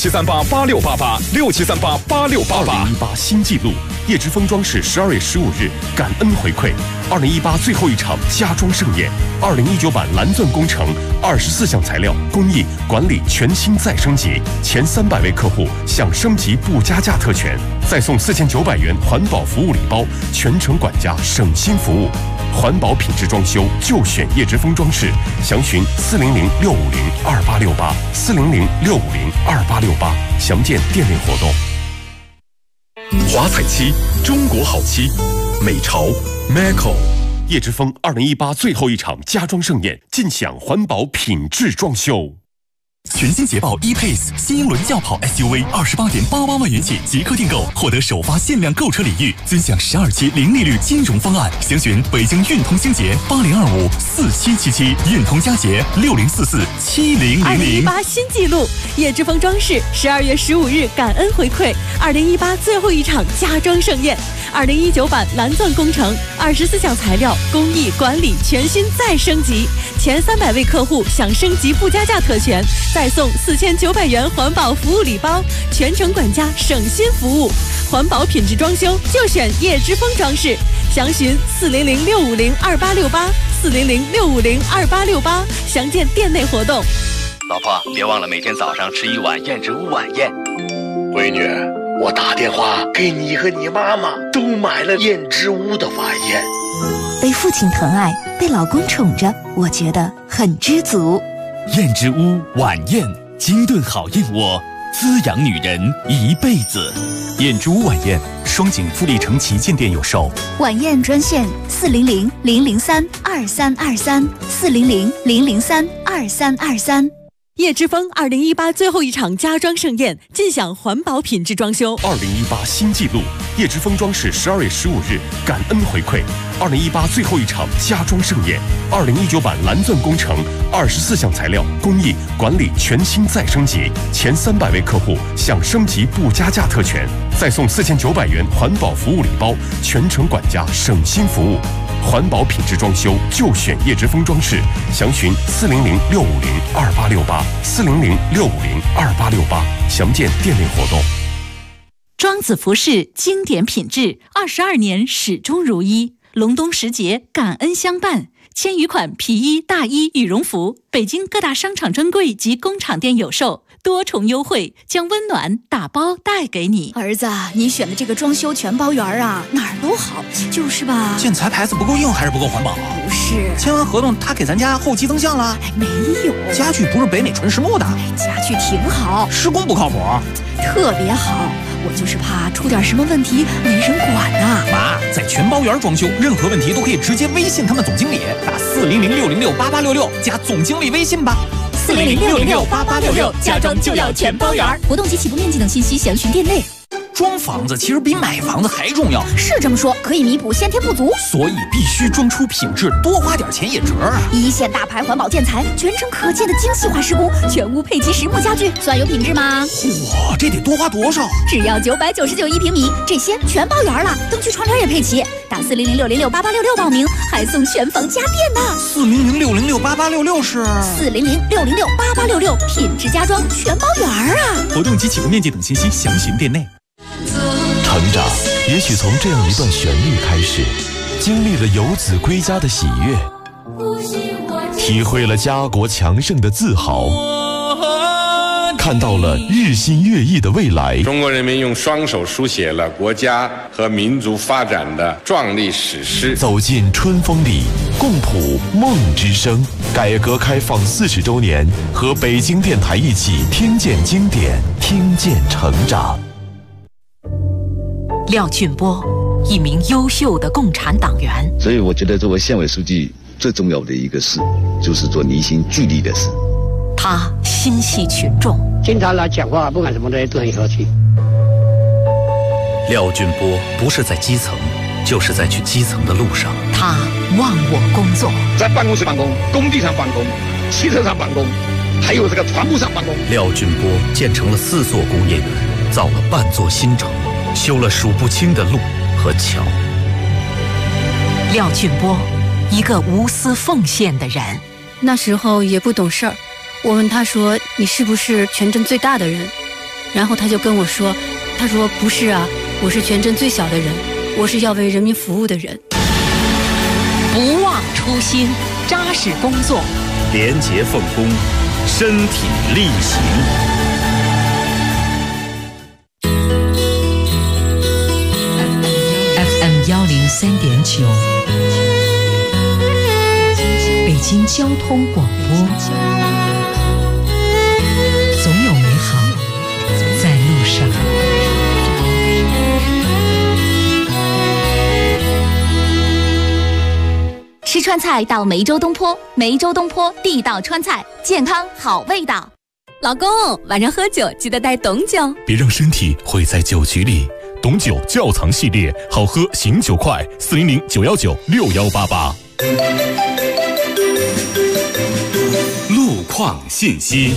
Speaker 20: 67388688，67388688。
Speaker 3: 2018新纪录，叶之峰装饰12月15日感恩回馈，2018最后一场家装盛宴，2019版蓝钻工程24项材料工艺管理全新再升级，前300位客户享升级不加价特权，再送4900元环保服务礼包，全程管家省心服务，环保品质装修就选叶之峰装饰，详询400-650-2868，400-650-2868，详见店内活动。
Speaker 20: 华彩漆，中国好漆，美潮 Maco。
Speaker 3: 叶之峰2018最后一场家装盛宴，尽享环保品质装修。
Speaker 7: 全新捷豹 E-Pace 新英伦轿跑 SUV28.88万元起即刻订购，获得首发限量购车礼遇，尊享12期零利率金融方案。详询北京运通星捷80254777，运通佳捷60447000。
Speaker 23: 2018新纪录，叶之峰装饰12月15日感恩回馈2018最后一场家装盛宴，2019版蓝钻工程24项材料工艺管理全新再升级，前300位客户享升级不加价特权，再送4900元环保服务礼包，全程管家省心服务，环保品质装修就选叶之峰装饰，详询400-650-2868，400-650-2868，详见店内活动。
Speaker 24: 老婆，别忘了每天早上吃一碗燕之屋晚宴。
Speaker 25: 闺女，我打电话给你和你妈妈都买了燕之屋的晚宴。
Speaker 26: 被父亲疼爱，被老公宠着，我觉得很知足。
Speaker 7: 燕之屋晚宴，精炖好燕窝，滋养女人一辈子。燕之屋晚宴，双井富力城旗舰店有售。
Speaker 26: 晚宴专线400-003-2323，400-003-2323。
Speaker 23: 叶之峰2018最后一场家装盛宴，尽享环保品质装修。
Speaker 3: 2018新纪录，叶之峰装饰12月15日感恩回馈，2018最后一场家装盛宴，2019版蓝钻工程24项材料工艺管理全新再升级，前300位客户享升级不加价特权，再送4900元环保服务礼包，全程管家省心服务， 环保品质装修就选叶之峰装饰，详询400-650-2868，400-650-2868，详见店内活动。
Speaker 19: 庄子服饰经典品质，22年始终如一。隆冬时节，感恩相伴。千余款皮衣、大衣、羽绒服，北京各大商场专柜及工厂店有售，多重优惠，将温暖打包带给你。
Speaker 21: 儿子，你选的这个装修全包园啊，哪儿都好，就是吧？
Speaker 2: 建材牌子不够硬还是不够环保？
Speaker 21: 不是，
Speaker 2: 签完合同他给咱家后期增项了？
Speaker 21: 没有，
Speaker 2: 家具不是北美纯实木的？
Speaker 21: 家具挺好，
Speaker 2: 施工不靠谱，
Speaker 21: 特别好。我就是怕出点什么问题没人管呐。
Speaker 2: 妈，在全包园装修，任何问题都可以直接微信他们总经理，打400-606-8866加总经理微信吧。
Speaker 21: 400-606-8866，家装就要全包园。活动及起步面积等信息详询店内。
Speaker 2: 装房子其实比买房子还重要，
Speaker 21: 是这么说，可以弥补先天不足，
Speaker 2: 所以必须装出品质，多花点钱也值啊！
Speaker 21: 一线大牌环保建材，全程可见的精细化施工，全屋配齐实木家具，算有品质吗？
Speaker 2: 嚯，这得多花多少？
Speaker 21: 只要9991平米，这些全包圆了，灯具窗帘也配齐。打400-606-8866报名，还送全房家电呢。
Speaker 2: 400-606-8866是
Speaker 21: 400-606-8866，品质家装全包圆啊！
Speaker 1: 活动及起步面积等信息详询店内。
Speaker 5: 成长也许从这样一段旋律开始，经历了游子归家的喜悦，体会了家国强盛的自豪，看到了日新月异的未来。
Speaker 10: 中国人民用双手书写了国家和民族发展的壮丽史诗。
Speaker 5: 走进春风里，共谱梦之声。改革开放40周年，和北京电台一起听见经典，听见成长。
Speaker 11: 廖俊波，一名优秀的共产党员。
Speaker 13: 所以我觉得作为县委书记最重要的一个事，就是做凝心聚力的事。
Speaker 11: 他心系群众，
Speaker 18: 经常来讲话，不管什么东西都很和气。
Speaker 4: 廖俊波不是在基层，就是在去基层的路上。
Speaker 11: 他忘我工作，
Speaker 18: 在办公室办公，工地上办公，汽车上办公，还有这个船坞上办公。
Speaker 4: 廖俊波建成了4座工业园，造了半座新城，修了数不清的路和桥。
Speaker 11: 廖俊波，一个无私奉献的人。
Speaker 27: 那时候也不懂事儿，我问他说：“你是不是全镇最大的人？”然后他就跟我说：“他说不是啊，我是全镇最小的人，我是要为人民服务的人。”
Speaker 11: 不忘初心，扎实工作，
Speaker 4: 廉洁奉公，身体力行。
Speaker 11: FM103.9，北京交通广播，总有美好在路上。
Speaker 6: 吃川菜到梅州东坡，梅州东坡地道川菜，健康好味道。
Speaker 23: 老公，晚上喝酒记得带董酒，
Speaker 5: 别让身体毁在酒局里。董酒窖藏系列，好喝醒酒快，400-919-6188。
Speaker 4: 路况信息。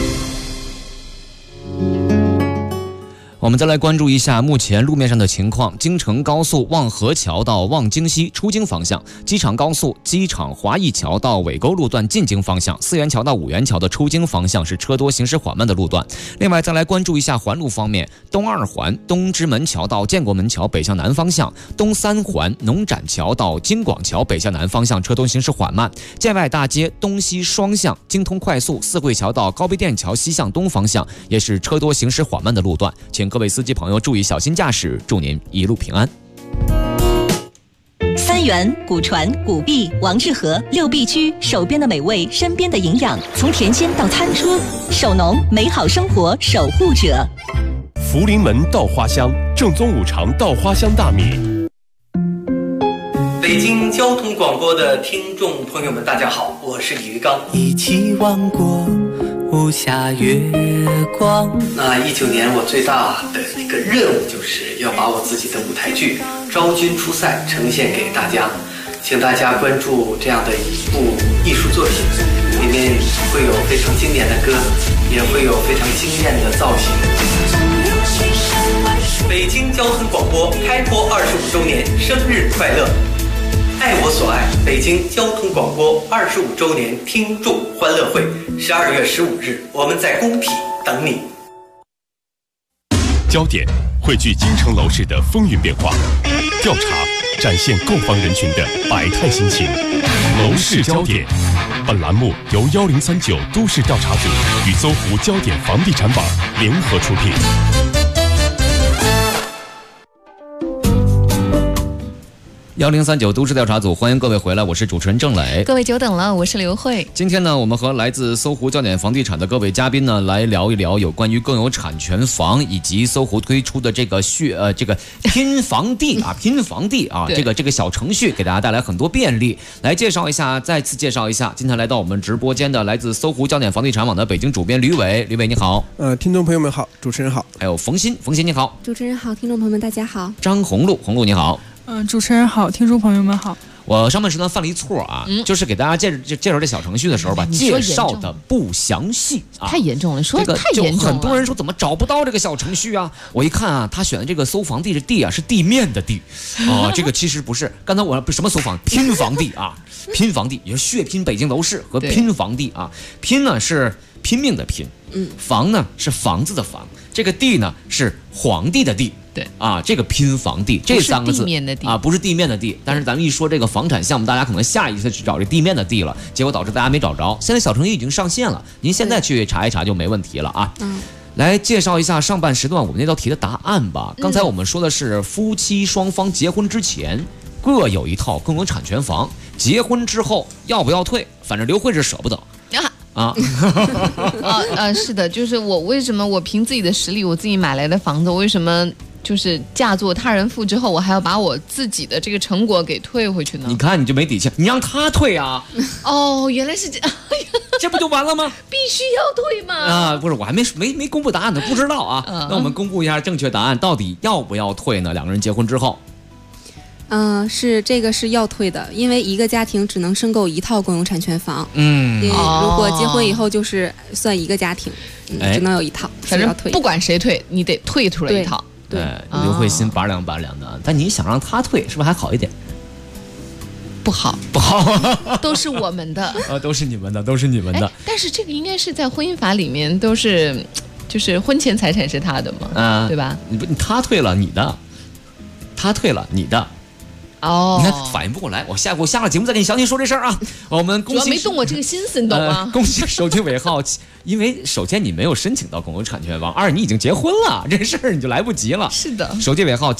Speaker 8: 我们再来关注一下目前路面上的情况。京承高速望河桥到望京西出京方向，机场高速机场华谊桥到尾沟路段进京方向，四元桥到五元桥的出京方向是车多行驶缓慢的路段。另外再来关注一下环路方面，东二环东直门桥到建国门桥北向南方向，东三环农展桥到京广桥北向南方向车多行驶缓慢。建外大街东西双向京通快速四惠桥到高碑店桥西向东方向也是车多行驶缓慢的路段，请各位司机朋友注意小心驾驶，祝您一路平安。
Speaker 28: 三元、古传、古币、王致和6必居，手边的美味，身边的营养，从甜鲜到餐车，手农美好生活守护者。
Speaker 3: 福临门稻花香，正宗五常稻花香大米。
Speaker 29: 北京交通广播的听众朋友们，大家好，我是李玉刚。
Speaker 30: 一起望过无暇月光。
Speaker 29: 那19年我最大的一个任务就是要把我自己的舞台剧《昭君出塞》呈现给大家，请大家关注这样的一部艺术作品，里面会有非常经典的歌，也会有非常惊艳的造型。北京交通广播开播25周年生日快乐！ 爱我所爱，北京交通广播25周年听众欢乐会，12月15日，我们在工体等你。
Speaker 3: 焦点汇聚京城楼市的风云变化，调查展现购房人群的百态心情。楼市焦点，本栏目由1039都市调查组与搜狐焦点房地产网联合出品。
Speaker 8: 1039都市调查组，欢迎各位回来，我是主持人郑磊。
Speaker 9: 各位久等了，我是刘慧。
Speaker 8: 今天呢，我们和来自搜狐焦点房地产的各位嘉宾呢，来聊一聊有关于更有产权房以及搜狐推出的这个拼房地啊，拼房地啊，这个小程序给大家带来很多便利。来介绍一下，再次介绍一下，今天来到我们直播间的来自搜狐焦点房地产网的北京主编吕伟，吕伟你好。
Speaker 12: 听众朋友们好，主持人好。
Speaker 8: 还有冯鑫你好。
Speaker 14: 主持人好，听众朋友们大家好。
Speaker 8: 张红露你好。
Speaker 15: 主持人好，听众朋友们好。
Speaker 8: 我上半时段犯了一错啊，就是给大家介绍这小程序的时候吧，介绍的不详细啊，
Speaker 9: 太严重了，说的太严重了。
Speaker 8: 很多人说怎么找不到这个小程序啊？我一看啊，他选的这个搜房地的地啊是地面的地啊，这个其实不是。刚才我什么搜房拼房地啊，拼房地也是血拼北京楼市和拼房地啊，拼呢是拼命的拼，房呢是房子的房，这个地呢是皇帝的地。
Speaker 9: 对
Speaker 8: 啊，这个拼房地这三个字啊，不是地面的地。但是咱们一说这个房产项目，大家可能下意识去找这地面的地了，结果导致大家没找着。现在小程序已经上线了，您现在去查一查就没问题了啊。来介绍一下上半时段我们那道题的答案吧。刚才我们说的是夫妻双方结婚之前各有一套共有产权房，结婚之后要不要退？反正刘慧是舍不得。
Speaker 9: 是的，就是为什么我凭自己的实力我自己买来的房子，我为什么就是嫁作他人妇之后，我还要把我自己的这个成果给退回去呢？
Speaker 8: 你看你就没底气，你让他退啊！
Speaker 9: 哦，原来是这，
Speaker 8: 这不就完了吗？
Speaker 9: 必须要退吗？
Speaker 8: 啊，不是，我还没公布答案呢，不知道啊。那我们公布一下正确答案，到底要不要退呢？两个人结婚之后。
Speaker 14: 这个是要退的，因为一个家庭只能申购一套共有产权房。如果结婚以后就是算一个家庭，只能有一套，
Speaker 9: 反正不管谁退，你得退出来一套。
Speaker 8: 对，刘慧欣拔凉的，但你想让他退，是不是还好一点？
Speaker 9: 不好，都是我们的
Speaker 8: 都是你们的。
Speaker 9: 但是这个应该是在婚姻法里面都是，就是婚前财产是他的嘛，对吧？
Speaker 8: 他退了你的，他退了你的。你看反应不过来，我下了节目再给你详细说这事儿啊。我们恭喜，
Speaker 9: 主要没动我这个心思，你懂吗？
Speaker 8: 恭喜手机尾号，因为首先你没有申请到共有产权房，二你已经结婚了，这事儿你就来不及了。
Speaker 9: 是的，
Speaker 8: 手机尾号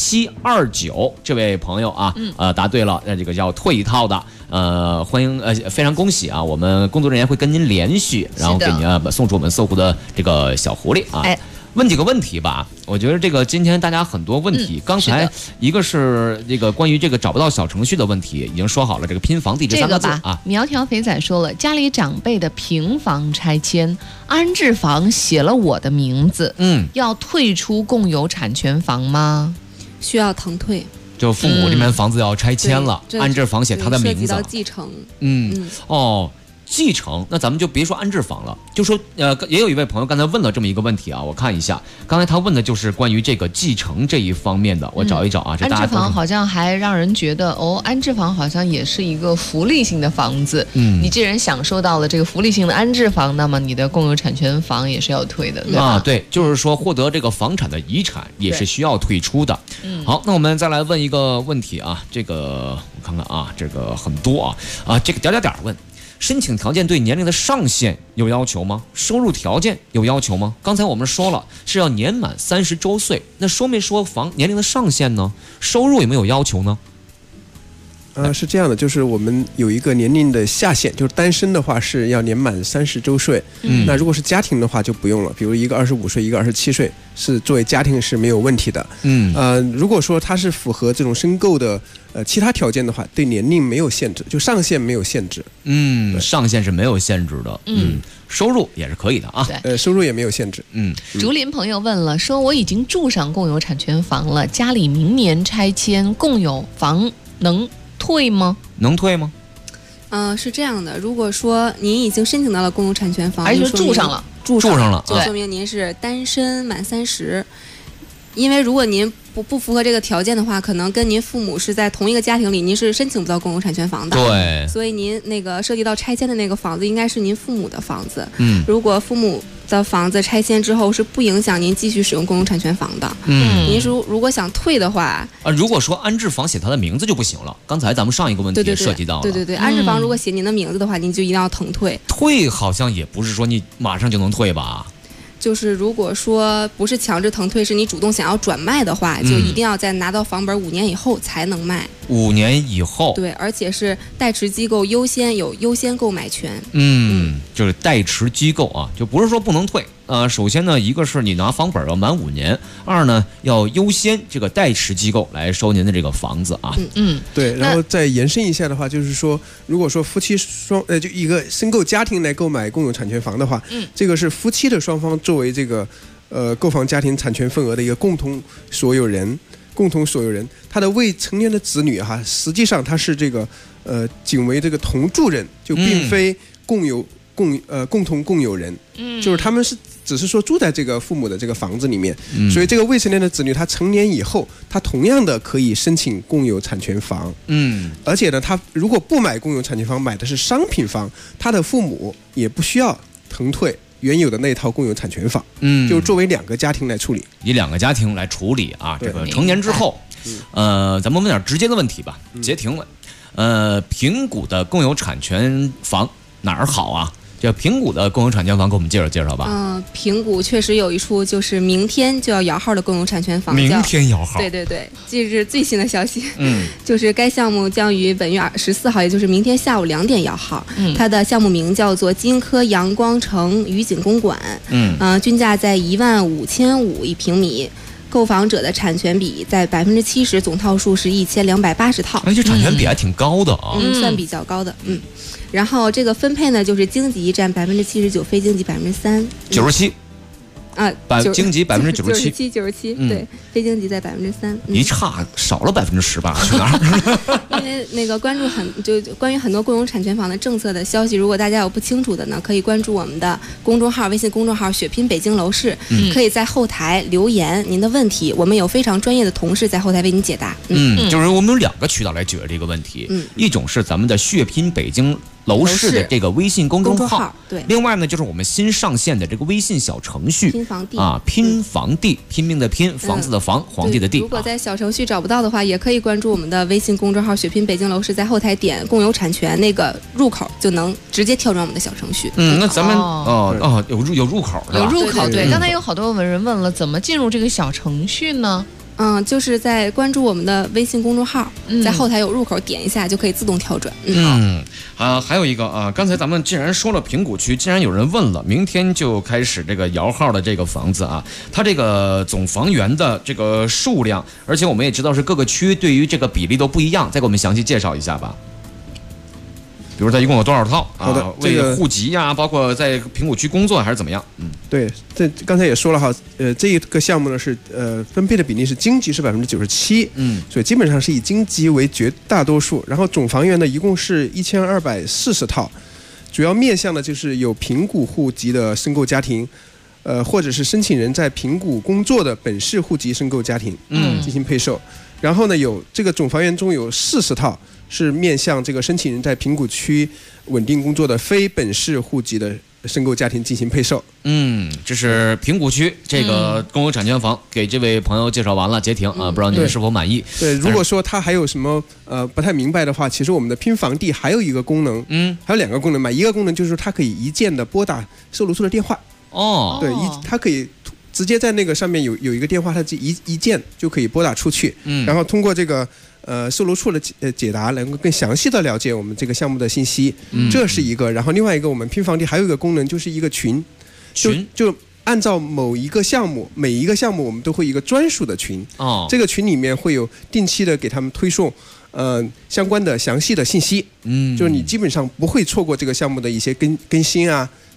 Speaker 8: 7729这位朋友啊，答对了，这个叫退一套的，欢迎非常恭喜啊！我们工作人员会跟您联系，然后给您送出我们搜狐的这个小狐狸啊。问几个问题吧，我觉得这个今天大家很多问题，刚才一个是这个关于这个找不到小程序的问题，已经说好了，这个拼房地这三个字啊。
Speaker 9: 苗条肥仔说了，家里长辈的平房拆迁，安置房写了我的名字，要退出共有产权房吗？
Speaker 14: 需要腾退。
Speaker 8: 就父母这边房子要拆迁了，安置房写他的名字，涉及
Speaker 14: 到继承。
Speaker 8: 继承，那咱们就别说安置房了，就说也有一位朋友刚才问了这么一个问题啊，我看一下，刚才他问的就是关于这个继承这一方面的，我找一找啊。
Speaker 9: 安置房好像还让人觉得安置房好像也是一个福利性的房子，你既然享受到了这个福利性的安置房，那么你的共有产权房也是要退的，对吧？
Speaker 8: 对，就是说获得这个房产的遗产也是需要退出的。好，那我们再来问一个问题啊，这个我看看啊，这个很多这个点问。申请条件对年龄的上限有要求吗？收入条件有要求吗？刚才我们说了是要年满30周岁，那说没说年龄的上限呢？收入有没有要求呢？
Speaker 12: 是这样的，就是我们有一个年龄的下限，就是单身的话是要年满30周岁，那如果是家庭的话就不用了，比如一个25岁，一个27岁，是作为家庭是没有问题的。如果说他是符合这种申购的其他条件的话，对年龄没有限制，就上限没有限制。
Speaker 8: 上限是没有限制的。收入也是可以的啊。
Speaker 12: 收入也没有限制。
Speaker 9: 竹林朋友问了，说我已经住上共有产权房了，家里明年拆迁，共有房能退吗？
Speaker 8: 能退吗？
Speaker 14: 是这样的，如果说您已经申请到了共有产权房，
Speaker 9: 而且住上了，
Speaker 14: 就说明您是单身满30。因为如果您不符合这个条件的话，可能跟您父母是在同一个家庭里，您是申请不到共有产权房的。
Speaker 8: 对，
Speaker 14: 所以您那个涉及到拆迁的那个房子，应该是您父母的房子。如果父母的房子拆迁之后是不影响您继续使用共有产权房的。您如果想退的话，
Speaker 8: 如果说安置房写他的名字就不行了。刚才咱们上一个问题也涉及到了，
Speaker 14: 对，安置房如果写您的名字的话，您就一定要腾退。
Speaker 8: 退好像也不是说你马上就能退吧？
Speaker 14: 就是如果说不是强制腾退，是你主动想要转卖的话，就一定要在拿到房本5年以后才能卖。
Speaker 8: 5年以后，
Speaker 14: 对，而且是代持机构有优先购买权。
Speaker 8: 就是代持机构啊，就不是说不能退。首先呢，一个是你拿房本要满5年，二呢要优先这个代持机构来收您的这个房子啊。
Speaker 12: 对，然后再延伸一下的话，就是说，如果说夫妻就一个申购家庭来购买共有产权房的话，这个是夫妻的双方作为这个购房家庭产权份额的一个共同所有人，他的未成年的子女哈，实际上他是这个仅为这个同住人，就并非共同共有人，就是他们只是说住在这个父母的这个房子里面，所以这个未成年的子女他成年以后，他同样的可以申请共有产权房，而且呢，他如果不买共有产权房，买的是商品房，他的父母也不需要腾退原有的那套共有产权房，就作为2个家庭来处理，
Speaker 8: 以2个家庭来处理啊。这个成年之后，咱们问点直接的问题吧。杰婷问，平谷的共有产权房哪儿好啊？这平谷的共有产权房给我们介绍介绍吧。
Speaker 14: 平谷确实有一处就是明天就要摇号的共有产权房，
Speaker 8: 明天摇号。
Speaker 14: 对，这是最新的消息。就是该项目将于本月14号，也就是明天下午2点摇号。它的项目名叫做金科阳光城渔景公馆。均价在15550一平米。购房者的产权比在70%，总套数是1280套。
Speaker 8: 这产权比还挺高的啊，
Speaker 14: 算比较高的。然后这个分配呢，就是经济占79%，非经济3%。
Speaker 8: 97。经济
Speaker 14: 97%，对，非经济在3%。
Speaker 8: 一差少了10%吧？去哪儿？
Speaker 14: 因为那个关于很多共有产权房的政策的消息，如果大家有不清楚的呢，可以关注我们的公众号，微信公众号“血拼北京楼市”，可以在后台留言您的问题，我们有非常专业的同事在后台为您解答。
Speaker 8: 就是我们有2个渠道来解决这个问题，一种是咱们的“血拼北京楼市”的这个微信公众号，
Speaker 14: 对。
Speaker 8: 另外呢，就是我们新上线的这个微信小程序
Speaker 14: 拼房地
Speaker 8: 拼房地，拼命的拼，房子的房，皇帝的帝。
Speaker 14: 如果在小程序找不到的话，也可以关注我们的微信公众号“血拼北京楼市”，在后台点共有产权那个入口，就能直接跳转我们的小程序。
Speaker 8: 那咱们有入口，
Speaker 9: 有入口。对，刚才有好多人问了，怎么进入这个小程序呢？
Speaker 14: 就是在关注我们的微信公众号，在后台有入口，点一下就可以自动跳转。
Speaker 8: 还有一个刚才咱们既然说了平谷区，既然有人问了，明天就开始这个摇号的这个房子啊，它这个总房源的这个数量，而且我们也知道是各个区对于这个比例都不一样，再给我们详细介绍一下吧。比如它一共有多少套
Speaker 12: 好的，
Speaker 8: 为户籍呀，包括在平谷区工作还是怎么样？
Speaker 12: 对，这刚才也说了哈，这一个项目呢是分配的比例是京籍是97%，所以基本上是以京籍为绝大多数。然后总房源呢一共是1240套，主要面向的就是有平谷户籍的申购家庭，或者是申请人在平谷工作的本市户籍申购家庭，进行配售。然后呢，有这个总房源中有40套是面向这个申请人在平谷区稳定工作的非本市户籍的申购家庭进行配售。
Speaker 8: 这是平谷区这个共有产权房给这位朋友介绍完了，杰婷不知道您是否满意？
Speaker 12: 对，如果说他还有什么不太明白的话，其实我们的拼房地还有一个功能，还有2个功能嘛。一个功能就是它可以一键的拨打售楼处的电话。对，它可以直接在那个上面有一个电话，它一键就可以拨打出去，然后通过这个售楼处的解答，能够更详细的了解我们这个项目的信息，这是一个。然后另外一个，我们拼房地还有一个功能，就是一个群，就按照某一个项目，每一个项目我们都会有一个专属的群，这个群里面会有定期的给他们推送相关的详细的信息，就是你基本上不会错过这个项目的一些更新啊。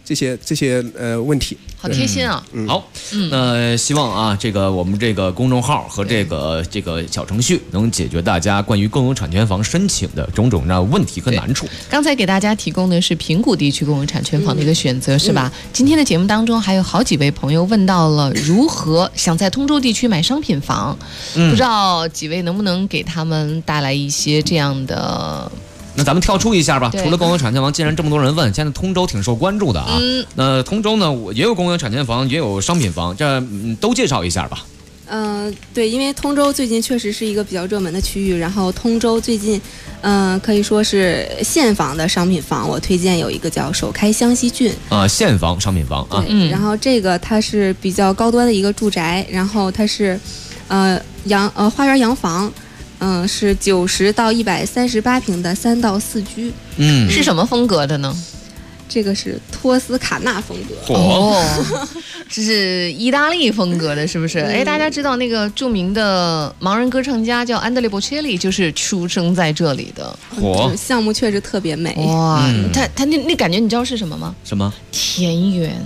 Speaker 12: 这些问题。
Speaker 9: 好贴心啊！
Speaker 8: 好，那希望啊，这个我们这个公众号和这个小程序能解决大家关于共有产权房申请的种种问题和难处。
Speaker 9: 刚才给大家提供的是平谷地区共有产权房的一个选择，是吧？今天的节目当中还有好几位朋友问到了如何想在通州地区买商品房，不知道几位能不能给他们带来一些这样的。
Speaker 8: 那咱们跳出一下吧，除了共有产权房，既然这么多人问，现在通州挺受关注的啊。那通州呢，也有共有产权房，也有商品房，这都介绍一下吧。
Speaker 14: 对，因为通州最近确实是一个比较热门的区域，然后通州最近，可以说是现房的商品房，我推荐有一个叫首开湘西郡
Speaker 8: 现房商品房啊。
Speaker 14: 然后这个它是比较高端的一个住宅，然后它是，花园洋房。是90到138平的3到4居。
Speaker 9: 是什么风格的呢？
Speaker 14: 这个是托斯卡纳风格。
Speaker 9: 这是意大利风格的，是不是？大家知道那个著名的盲人歌唱家叫安德烈·波切利，就是出生在这里的。
Speaker 14: 项目确实特别美。
Speaker 9: 哇，他那感觉你知道是什么吗？
Speaker 8: 什么？
Speaker 9: 田园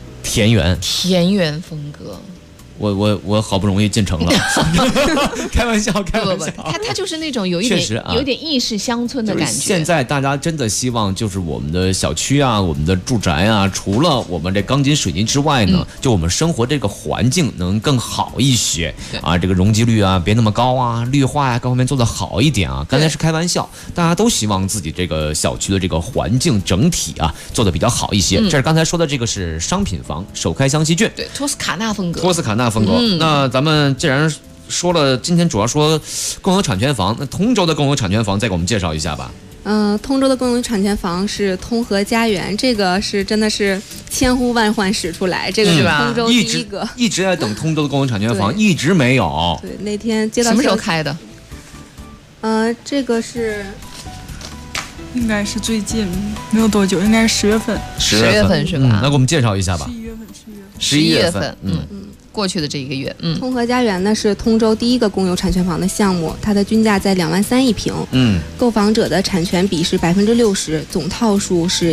Speaker 9: 风格。
Speaker 8: 我好不容易进城了，开玩笑。
Speaker 9: 他就是那种有一点意式乡村的感觉。
Speaker 8: 现在大家真的希望就是我们的小区啊，我们的住宅啊，除了我们这钢筋水泥之外呢，就我们生活这个环境能更好一些啊，这个容积率啊别那么高啊，绿化呀各方面做得好一点啊。刚才是开玩笑，大家都希望自己这个小区的这个环境整体啊做得比较好一些。这是刚才说的这个是商品房，首开湘西郡，
Speaker 9: 对，托斯卡纳风格。
Speaker 8: 那咱们既然说了，今天主要说共有产权房，那通州的共有产权房再给我们介绍一下吧。
Speaker 14: 通州的共有产权房是通和家园，这个是真的是千呼万唤始出来，这个是通州第一个。
Speaker 8: 一直在等通州的共有产权房，一直没有。
Speaker 14: 对，那天接到
Speaker 9: 什么时候开的？
Speaker 14: 这个是
Speaker 15: 应该是最近没有多久，应该是10月份。
Speaker 9: 10月份是吧？
Speaker 8: 那给我们介绍一下吧。11月份，
Speaker 9: 过去的这一个月，
Speaker 14: 通和家园呢是通州第一个共有产权房的项目，它的均价在2.3万一平，购房者的产权比是60%，总套数是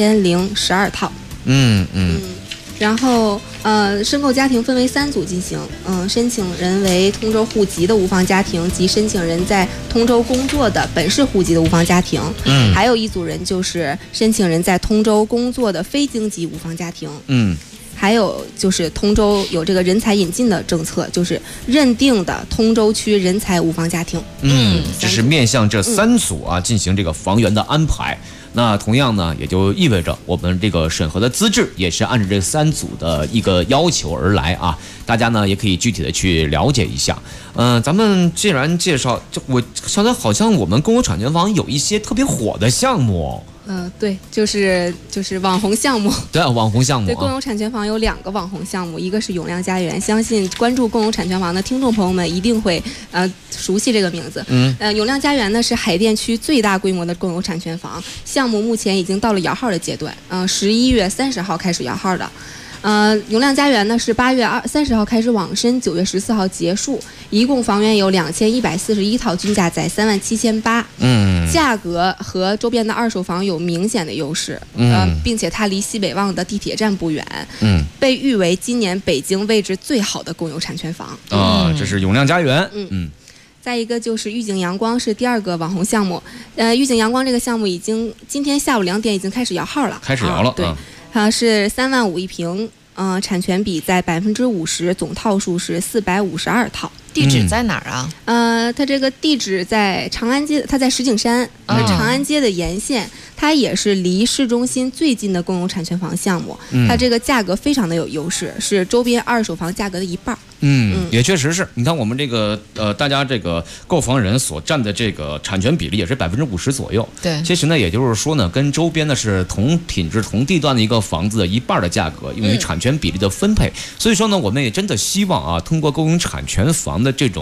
Speaker 14: 1012套，然后申购家庭分为3组进行，申请人为通州户籍的无房家庭及申请人在通州工作的本市户籍的无房家庭，还有一组人就是申请人在通州工作的非京籍无房家庭，还有就是通州有这个人才引进的政策，就是认定的通州区人才无房家庭。
Speaker 8: 这是面向这3组啊进行这个房源的安排。那同样呢，也就意味着我们这个审核的资质也是按照这3组的一个要求而来啊。大家呢也可以具体的去了解一下。咱们既然介绍，我晓得好像我们共有产权房有一些特别火的项目。
Speaker 14: 对，就是网红项目。
Speaker 8: 对，网红项目。
Speaker 14: 对，共有产权房有2个网红项目，一个是永亮家园，相信关注共有产权房的听众朋友们一定会熟悉这个名字。永亮家园呢是海淀区最大规模的共有产权房项目，目前已经到了摇号的阶段。11月30号开始摇号的。永亮家园呢是8月30号开始网申，9月14号结束，一共房源有2141套，均价在37800。价格和周边的二手房有明显的优势。并且它离西北旺的地铁站不远。被誉为今年北京位置最好的共有产权房。
Speaker 8: 这是永亮家园。
Speaker 14: 再一个就是御景阳光是第2个网红项目。御景阳光这个项目已经今天下午2点已经开始摇号了。
Speaker 8: 开始摇了。
Speaker 14: 对。它是3.5万一平，产权比在50%，总套数是452套。
Speaker 9: 地址在哪儿啊？
Speaker 14: 它这个地址在长安街，它在石景山，长安街的沿线，它也是离市中心最近的共有产权房项目。它这个价格非常的有优势，是周边二手房价格的1半。
Speaker 8: 也确实是。你看我们这个大家这个购房人所占的这个产权比例也是50%左右。
Speaker 9: 对，
Speaker 8: 其实呢，也就是说呢，跟周边的是同品质、同地段的一个房子的1半的价格，用于产权比例的分配。所以说呢，我们也真的希望啊，通过共有产权房的这种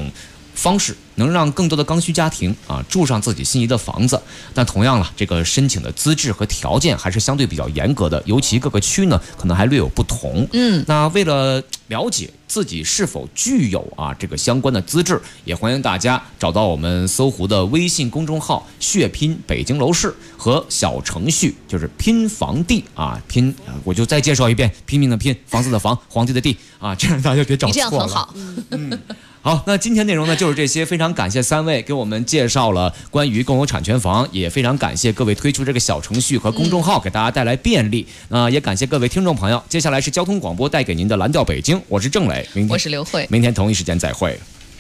Speaker 8: 方式，能让更多的刚需家庭住上自己心仪的房子。但同样了，这个申请的资质和条件还是相对比较严格的，尤其各个区呢可能还略有不同。那为了了解自己是否具有这个相关的资质，也欢迎大家找到我们搜狐的微信公众号血拼北京楼市和小程序，就是拼房地拼，我就再介绍一遍，拼命的拼，房子的房，皇帝的帝这样大家别找错了。
Speaker 9: 你这样很好。
Speaker 8: 好，那今天内容呢就是这些，非常感谢3位给我们介绍了关于共有产权房，也非常感谢各位推出这个小程序和公众号，给大家带来便利。也感谢各位听众朋友。接下来是交通广播带给您的蓝调北京，我是郑磊，
Speaker 9: 我是刘慧，
Speaker 8: 明天同一时间再会。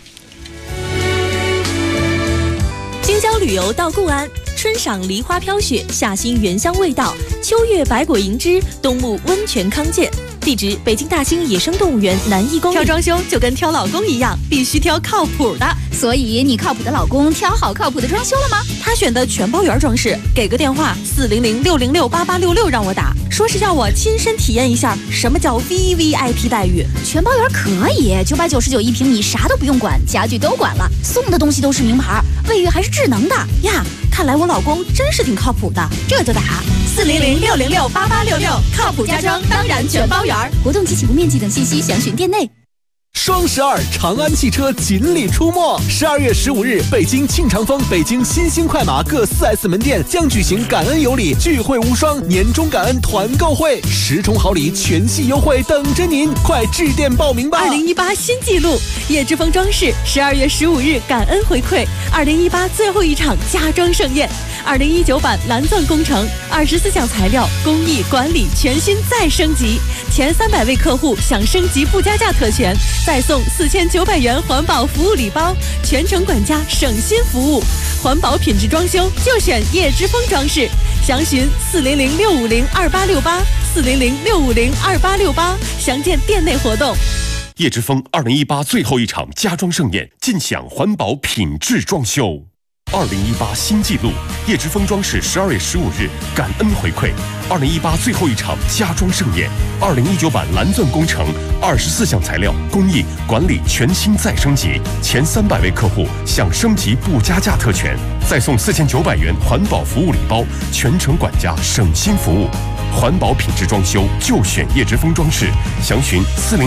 Speaker 28: 京郊旅游到固安，春赏梨花飘雪，夏欣原香味道，秋月百果银枝，冬沐温泉康健。地址：北京大兴野生动物园南1公里。
Speaker 23: 挑装修就跟挑老公一样，必须挑靠谱的。
Speaker 21: 所以你靠谱的老公挑好靠谱的装修了吗？
Speaker 28: 他选的全包圆装饰，给个电话400-606-8866让我打，说是要我亲身体验一下什么叫 VVIP 待遇。
Speaker 21: 全包圆可以，999一平米，啥都不用管，家具都管了，送的东西都是名牌，卫浴还是智能的
Speaker 28: 呀。看来我老公真是挺靠谱的，这就打400-606-8866，靠谱家装当然全包圆。
Speaker 21: 活动及起步面积等信息详询店内。
Speaker 1: 双12，长安汽车锦鲤出没。12月15日，北京庆长峰、北京新兴快马各4S 门店将举行感恩有礼聚会无双年终感恩团购会，10重好礼全系优惠等着您，快致电报名吧
Speaker 23: ！2018新纪录，叶之峰装饰12月15日感恩回馈2018最后一场家装盛宴，2019版蓝钻工程24项材料工艺管理全新再升级，前300位客户享升级不加价特权，再送4900元环保服务礼包，全程管家省心服务，环保品质装修就选叶之峰装饰，详询400-650-2868，400-650-2868，详见店内活动。
Speaker 3: 叶之峰2018最后一场家装盛宴，尽享环保品质装修。2018新纪录，叶之峰装饰12月15日感恩回馈2018最后一场家装盛宴，2019版蓝钻工程24项材料工艺管理全新再升级，前300位客户享升级不加价特权，再送4900元环保服务礼包，全程管家省心服务。环保品质装修就选叶之峰装饰，详询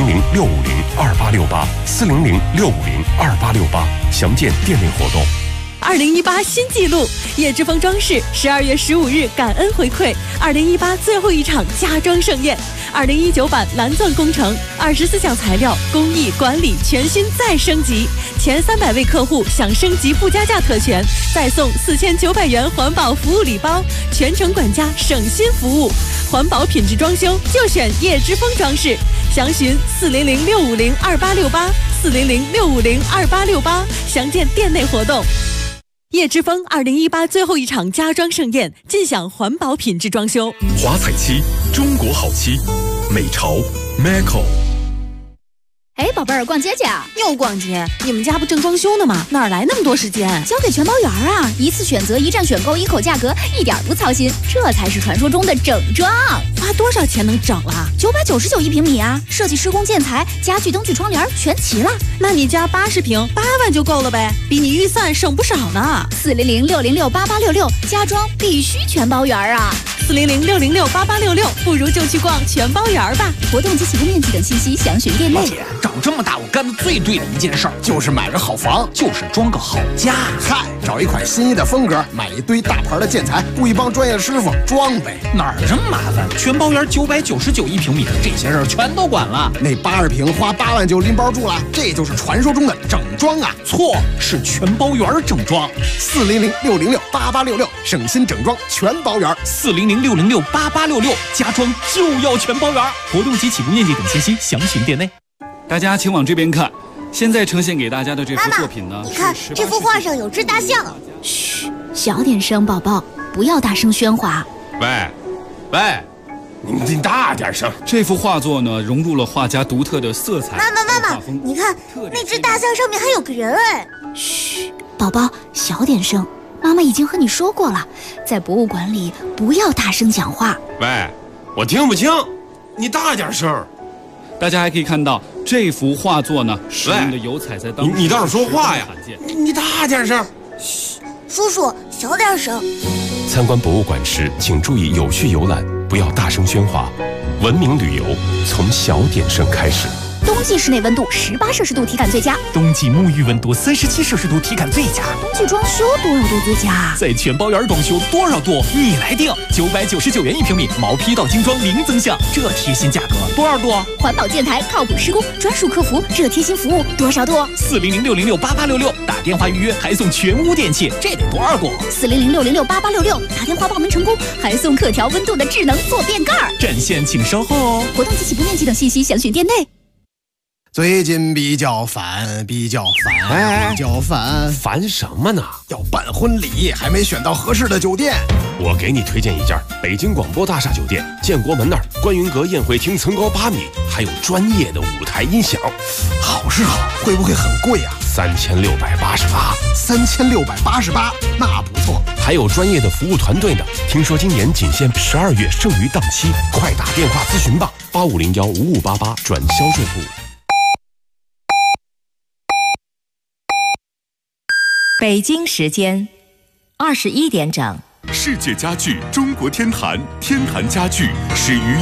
Speaker 3: 400-650-2868，400-650-2868，详见店内活动。
Speaker 23: 2018新纪录，叶之峰装饰12月15日感恩回馈2018最后一场家装盛宴，2019版蓝钻工程24项材料工艺管理全新再升级，前300位客户享升级不加价特权，再送4900元环保服务礼包，全程管家省心服务。环保品质装修就选叶之峰装饰，详询400-650-2868，400-650-2868，详见店内活动。叶之峰2018最后一场家装盛宴，尽享环保品质装修。
Speaker 5: 华彩漆，中国好漆，美潮 Maco。
Speaker 21: 哎，宝贝儿，逛街去啊？
Speaker 28: 又逛街？你们家不正装修呢吗？哪来那么多时间？
Speaker 21: 交给全包圆啊！一次选择，一站选购，一口价格，一点不操心，这才是传说中的整装。
Speaker 28: 花多少钱能整了
Speaker 21: ？999一平米啊！设计、施工、建材、家具、灯具、窗帘全齐了。
Speaker 28: 那你家80平，8万就够了呗，比你预算省不少呢。
Speaker 21: 400-606-8866，家装必须全包圆啊
Speaker 28: ！400-606-8866，不如就去逛全包圆吧。
Speaker 21: 活动及起步面积等信息详询店内。
Speaker 1: 老姐，长这么大我干的最对的一件事儿就是买个好房，就是装个好家。
Speaker 2: 嗨，找一款心仪的风格，买一堆大牌的建材，雇一帮专业师傅装呗。
Speaker 1: 哪儿这么麻烦？全包圆999一平米，这些事儿全都管了。
Speaker 2: 那80平花8万就拎包住了，这就是传说中的整装啊！
Speaker 1: 错，是全包圆整装。
Speaker 2: 400-606-8866，省心整装全包圆。
Speaker 1: 400-606-8866，家装就要全包圆。活动及起步面积等信息详询店内。
Speaker 7: 大家请往这边看，现在呈现给大家的这幅作品呢，
Speaker 21: 你看这幅画上有只大象。嘘，小点声，宝宝，不要大声喧哗。
Speaker 2: 喂，你大点声。
Speaker 7: 这幅画作呢，融入了画家独特的色彩。
Speaker 21: 妈妈，你看那只大象上面还有个人哎。嘘，宝宝，小点声。妈妈已经和你说过了，在博物馆里不要大声讲话。
Speaker 2: 喂，我听不清，你大点声。
Speaker 7: 大家还可以看到这幅画作呢，使用的油彩在当时
Speaker 10: 你倒是说话呀！你大点声。
Speaker 21: 嘘，叔叔小点声。
Speaker 3: 参观博物馆时，请注意有序游览，不要大声喧哗。文明旅游从小点声开始。
Speaker 21: 冬季室内温度18摄氏度体感最佳，
Speaker 13: 冬季沐浴温度37摄氏度体感最佳。
Speaker 21: 冬季装修多少度最佳？
Speaker 13: 在全包园装修多少度你来定，999元1平米，毛坯到精装零增项，这贴心价格多少度？
Speaker 21: 环保建材，靠谱施工，专属客服，这贴心服务多少度
Speaker 13: ？400-606-8866，打电话预约还送全屋电器，这得多少度
Speaker 21: ？400-606-8866，打电话报名成功还送可调温度的智能坐便盖。
Speaker 13: 展现请稍后哦。
Speaker 21: 活动及起步面积等信息详询店内。
Speaker 2: 最近比较烦，
Speaker 3: 烦什么呢？
Speaker 2: 要办婚礼，还没选到合适的酒店。
Speaker 3: 我给你推荐一家北京广播大厦酒店，建国门那儿观云阁宴会厅层高8米，还有专业的舞台音响。
Speaker 2: 好是好，会不会很贵啊
Speaker 3: ？3688，
Speaker 2: 那不错。
Speaker 3: 还有专业的服务团队呢。听说今年仅限12月剩余档期，快打电话咨询吧，85015588转销售部。
Speaker 16: 北京时间21点整。
Speaker 5: 世界家具中国天坛，天坛家具始于